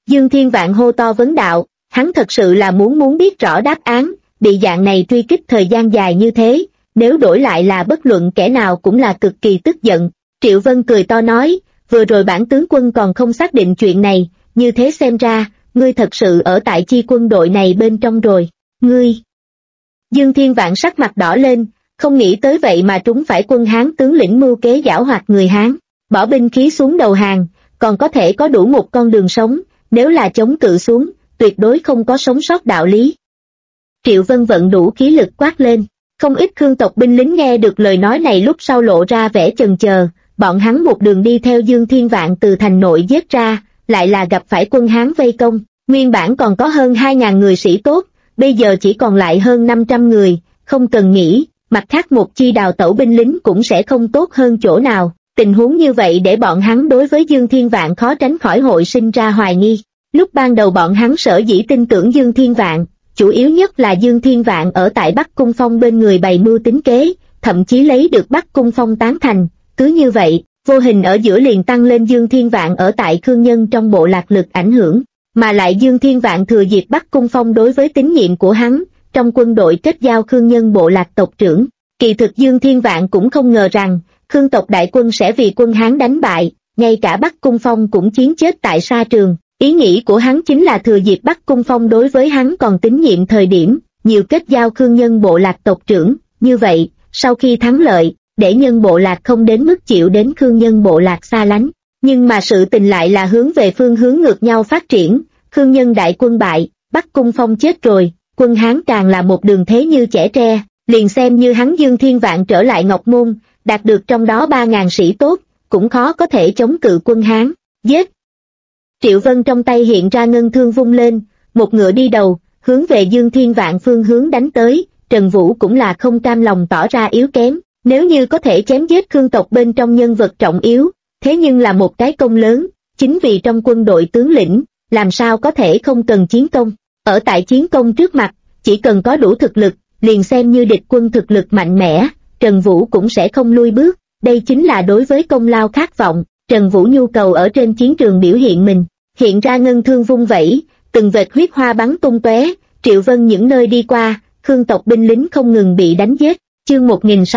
Dương Thiên Vạn hô to vấn đạo, hắn thật sự là muốn biết rõ đáp án, bị dạng này truy kích thời gian dài như thế, nếu đổi lại là bất luận kẻ nào cũng là cực kỳ tức giận. Triệu Vân cười to nói, vừa rồi bản tướng quân còn không xác định chuyện này, như thế xem ra, ngươi thật sự ở tại chi quân đội này bên trong rồi, ngươi. Dương Thiên Vạn sắc mặt đỏ lên, không nghĩ tới vậy mà trúng phải quân Hán tướng lĩnh mưu kế giảo hoạt người Hán, bỏ binh khí xuống đầu hàng, còn có thể có đủ một con đường sống, nếu là chống cự xuống, tuyệt đối không có sống sót đạo lý. Triệu Vân vận đủ khí lực quát lên, không ít Khương tộc binh lính nghe được lời nói này lúc sau lộ ra vẻ chần chờ, bọn hắn một đường đi theo Dương Thiên Vạn từ thành nội giết ra, lại là gặp phải quân Hán vây công, nguyên bản còn có hơn 2.000 người sĩ tốt, bây giờ chỉ còn lại hơn 500 người, không cần nghĩ, mặt khác một chi đào tẩu binh lính cũng sẽ không tốt hơn chỗ nào, tình huống như vậy để bọn hắn đối với Dương Thiên Vạn khó tránh khỏi hội sinh ra hoài nghi. Lúc ban đầu bọn hắn sở dĩ tin tưởng Dương Thiên Vạn, chủ yếu nhất là Dương Thiên Vạn ở tại Bắc Cung Phong bên người bày mưu tính kế, thậm chí lấy được Bắc Cung Phong tán thành, cứ như vậy, vô hình ở giữa liền tăng lên Dương Thiên Vạn ở tại Khương Nhân trong bộ lạc lực ảnh hưởng, mà lại Dương Thiên Vạn thừa dịp Bắc Cung Phong đối với tín nhiệm của hắn, trong quân đội kết giao Khương Nhân bộ lạc tộc trưởng. Kỳ thực Dương Thiên Vạn cũng không ngờ rằng, Khương tộc đại quân sẽ vì quân Hán đánh bại, ngay cả Bắc Cung Phong cũng chiến chết tại sa trường. Ý nghĩ của hắn chính là thừa dịp Bắc Cung Phong đối với hắn còn tín nhiệm thời điểm, nhiều kết giao Khương Nhân bộ lạc tộc trưởng, như vậy, sau khi thắng lợi, để nhân bộ lạc không đến mức chịu đến Khương Nhân bộ lạc xa lánh. Nhưng mà sự tình lại là hướng về phương hướng ngược nhau phát triển, Khương Nhân đại quân bại, Bắc Cung Phong chết rồi, quân Hán càng là một đường thế như chẻ tre, liền xem như hắn Dương Thiên Vạn trở lại Ngọc Môn, đạt được trong đó 3.000 sĩ tốt, cũng khó có thể chống cự quân Hán, giết. Triệu Vân trong tay hiện ra ngân thương vung lên, một ngựa đi đầu, hướng về Dương Thiên Vạn phương hướng đánh tới, Trần Vũ cũng là không cam lòng tỏ ra yếu kém, nếu như có thể chém giết Khương tộc bên trong nhân vật trọng yếu, thế nhưng là một cái công lớn, chính vì trong quân đội tướng lĩnh, làm sao có thể không cần chiến công, ở tại chiến công trước mặt, chỉ cần có đủ thực lực, liền xem như địch quân thực lực mạnh mẽ, Trần Vũ cũng sẽ không lui bước, đây chính là đối với công lao khát vọng, Trần Vũ nhu cầu ở trên chiến trường biểu hiện mình. Hiện ra ngân thương vung vẩy, từng vệt huyết hoa bắn tung tóe, Triệu Vân những nơi đi qua, Khương tộc binh lính không ngừng bị đánh giết. Chương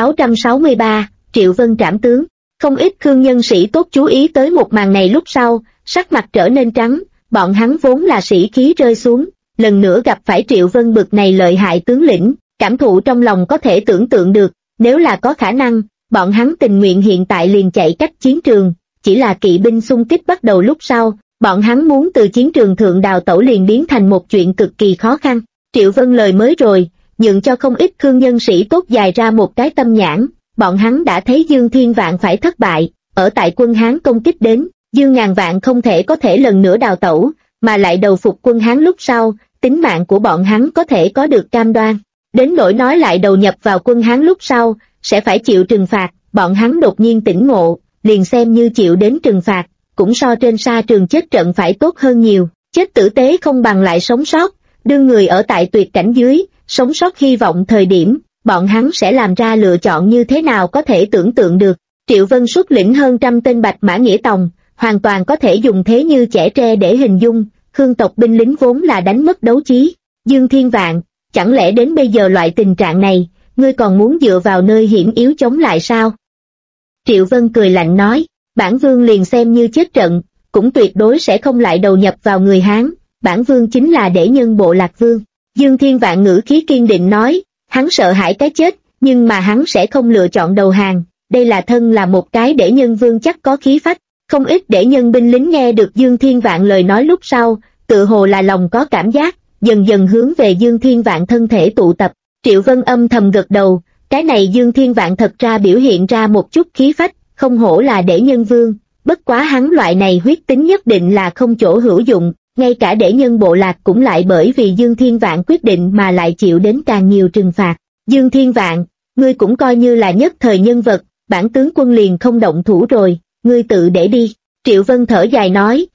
1663, Triệu Vân trảm tướng. Không ít Khương nhân sĩ tốt chú ý tới một màn này lúc sau, sắc mặt trở nên trắng, bọn hắn vốn là sĩ khí rơi xuống, lần nữa gặp phải Triệu Vân bực này lợi hại tướng lĩnh, cảm thụ trong lòng có thể tưởng tượng được, nếu là có khả năng, bọn hắn tình nguyện hiện tại liền chạy cách chiến trường, chỉ là kỵ binh xung kích bắt đầu lúc sau. Bọn hắn muốn từ chiến trường thượng đào tẩu liền biến thành một chuyện cực kỳ khó khăn. Triệu Vân lời mới rồi, nhượng cho không ít Khương nhân sĩ tốt dài ra một cái tâm nhãn, bọn hắn đã thấy Dương Thiên Vạn phải thất bại, ở tại quân Hán công kích đến, Dương Ngàn Vạn không thể có thể lần nữa đào tẩu, mà lại đầu phục quân Hán lúc sau, tính mạng của bọn hắn có thể có được cam đoan. Đến nỗi nói lại đầu nhập vào quân Hán lúc sau, sẽ phải chịu trừng phạt, bọn hắn đột nhiên tỉnh ngộ, liền xem như chịu đến trừng phạt. Cũng so trên sa trường chết trận phải tốt hơn nhiều, chết tử tế không bằng lại sống sót, đương người ở tại tuyệt cảnh dưới, sống sót hy vọng thời điểm, bọn hắn sẽ làm ra lựa chọn như thế nào có thể tưởng tượng được. Triệu Vân xuất lĩnh hơn trăm tên bạch mã nghĩa tòng, hoàn toàn có thể dùng thế như chẻ tre để hình dung, Khương tộc binh lính vốn là đánh mất đấu chí. Dương Thiên Vạn, chẳng lẽ đến bây giờ loại tình trạng này, ngươi còn muốn dựa vào nơi hiểm yếu chống lại sao? Triệu Vân cười lạnh nói. Bản vương liền xem như chết trận, cũng tuyệt đối sẽ không lại đầu nhập vào người Hán, bản vương chính là để nhân bộ lạc vương. Dương Thiên Vạn ngữ khí kiên định nói, hắn sợ hãi cái chết, nhưng mà hắn sẽ không lựa chọn đầu hàng, đây là thân là một cái để nhân vương chắc có khí phách. Không ít để nhân binh lính nghe được Dương Thiên Vạn lời nói lúc sau, tự hồ là lòng có cảm giác, dần dần hướng về Dương Thiên Vạn thân thể tụ tập. Triệu Vân âm thầm gật đầu, cái này Dương Thiên Vạn thật ra biểu hiện ra một chút khí phách. Không hổ là để nhân vương, bất quá hắn loại này huyết tính nhất định là không chỗ hữu dụng, ngay cả để nhân bộ lạc cũng lại bởi vì Dương Thiên Vạn quyết định mà lại chịu đến càng nhiều trừng phạt. Dương Thiên Vạn, ngươi cũng coi như là nhất thời nhân vật, bản tướng quân liền không động thủ rồi, ngươi tự để đi. Triệu Vân thở dài nói,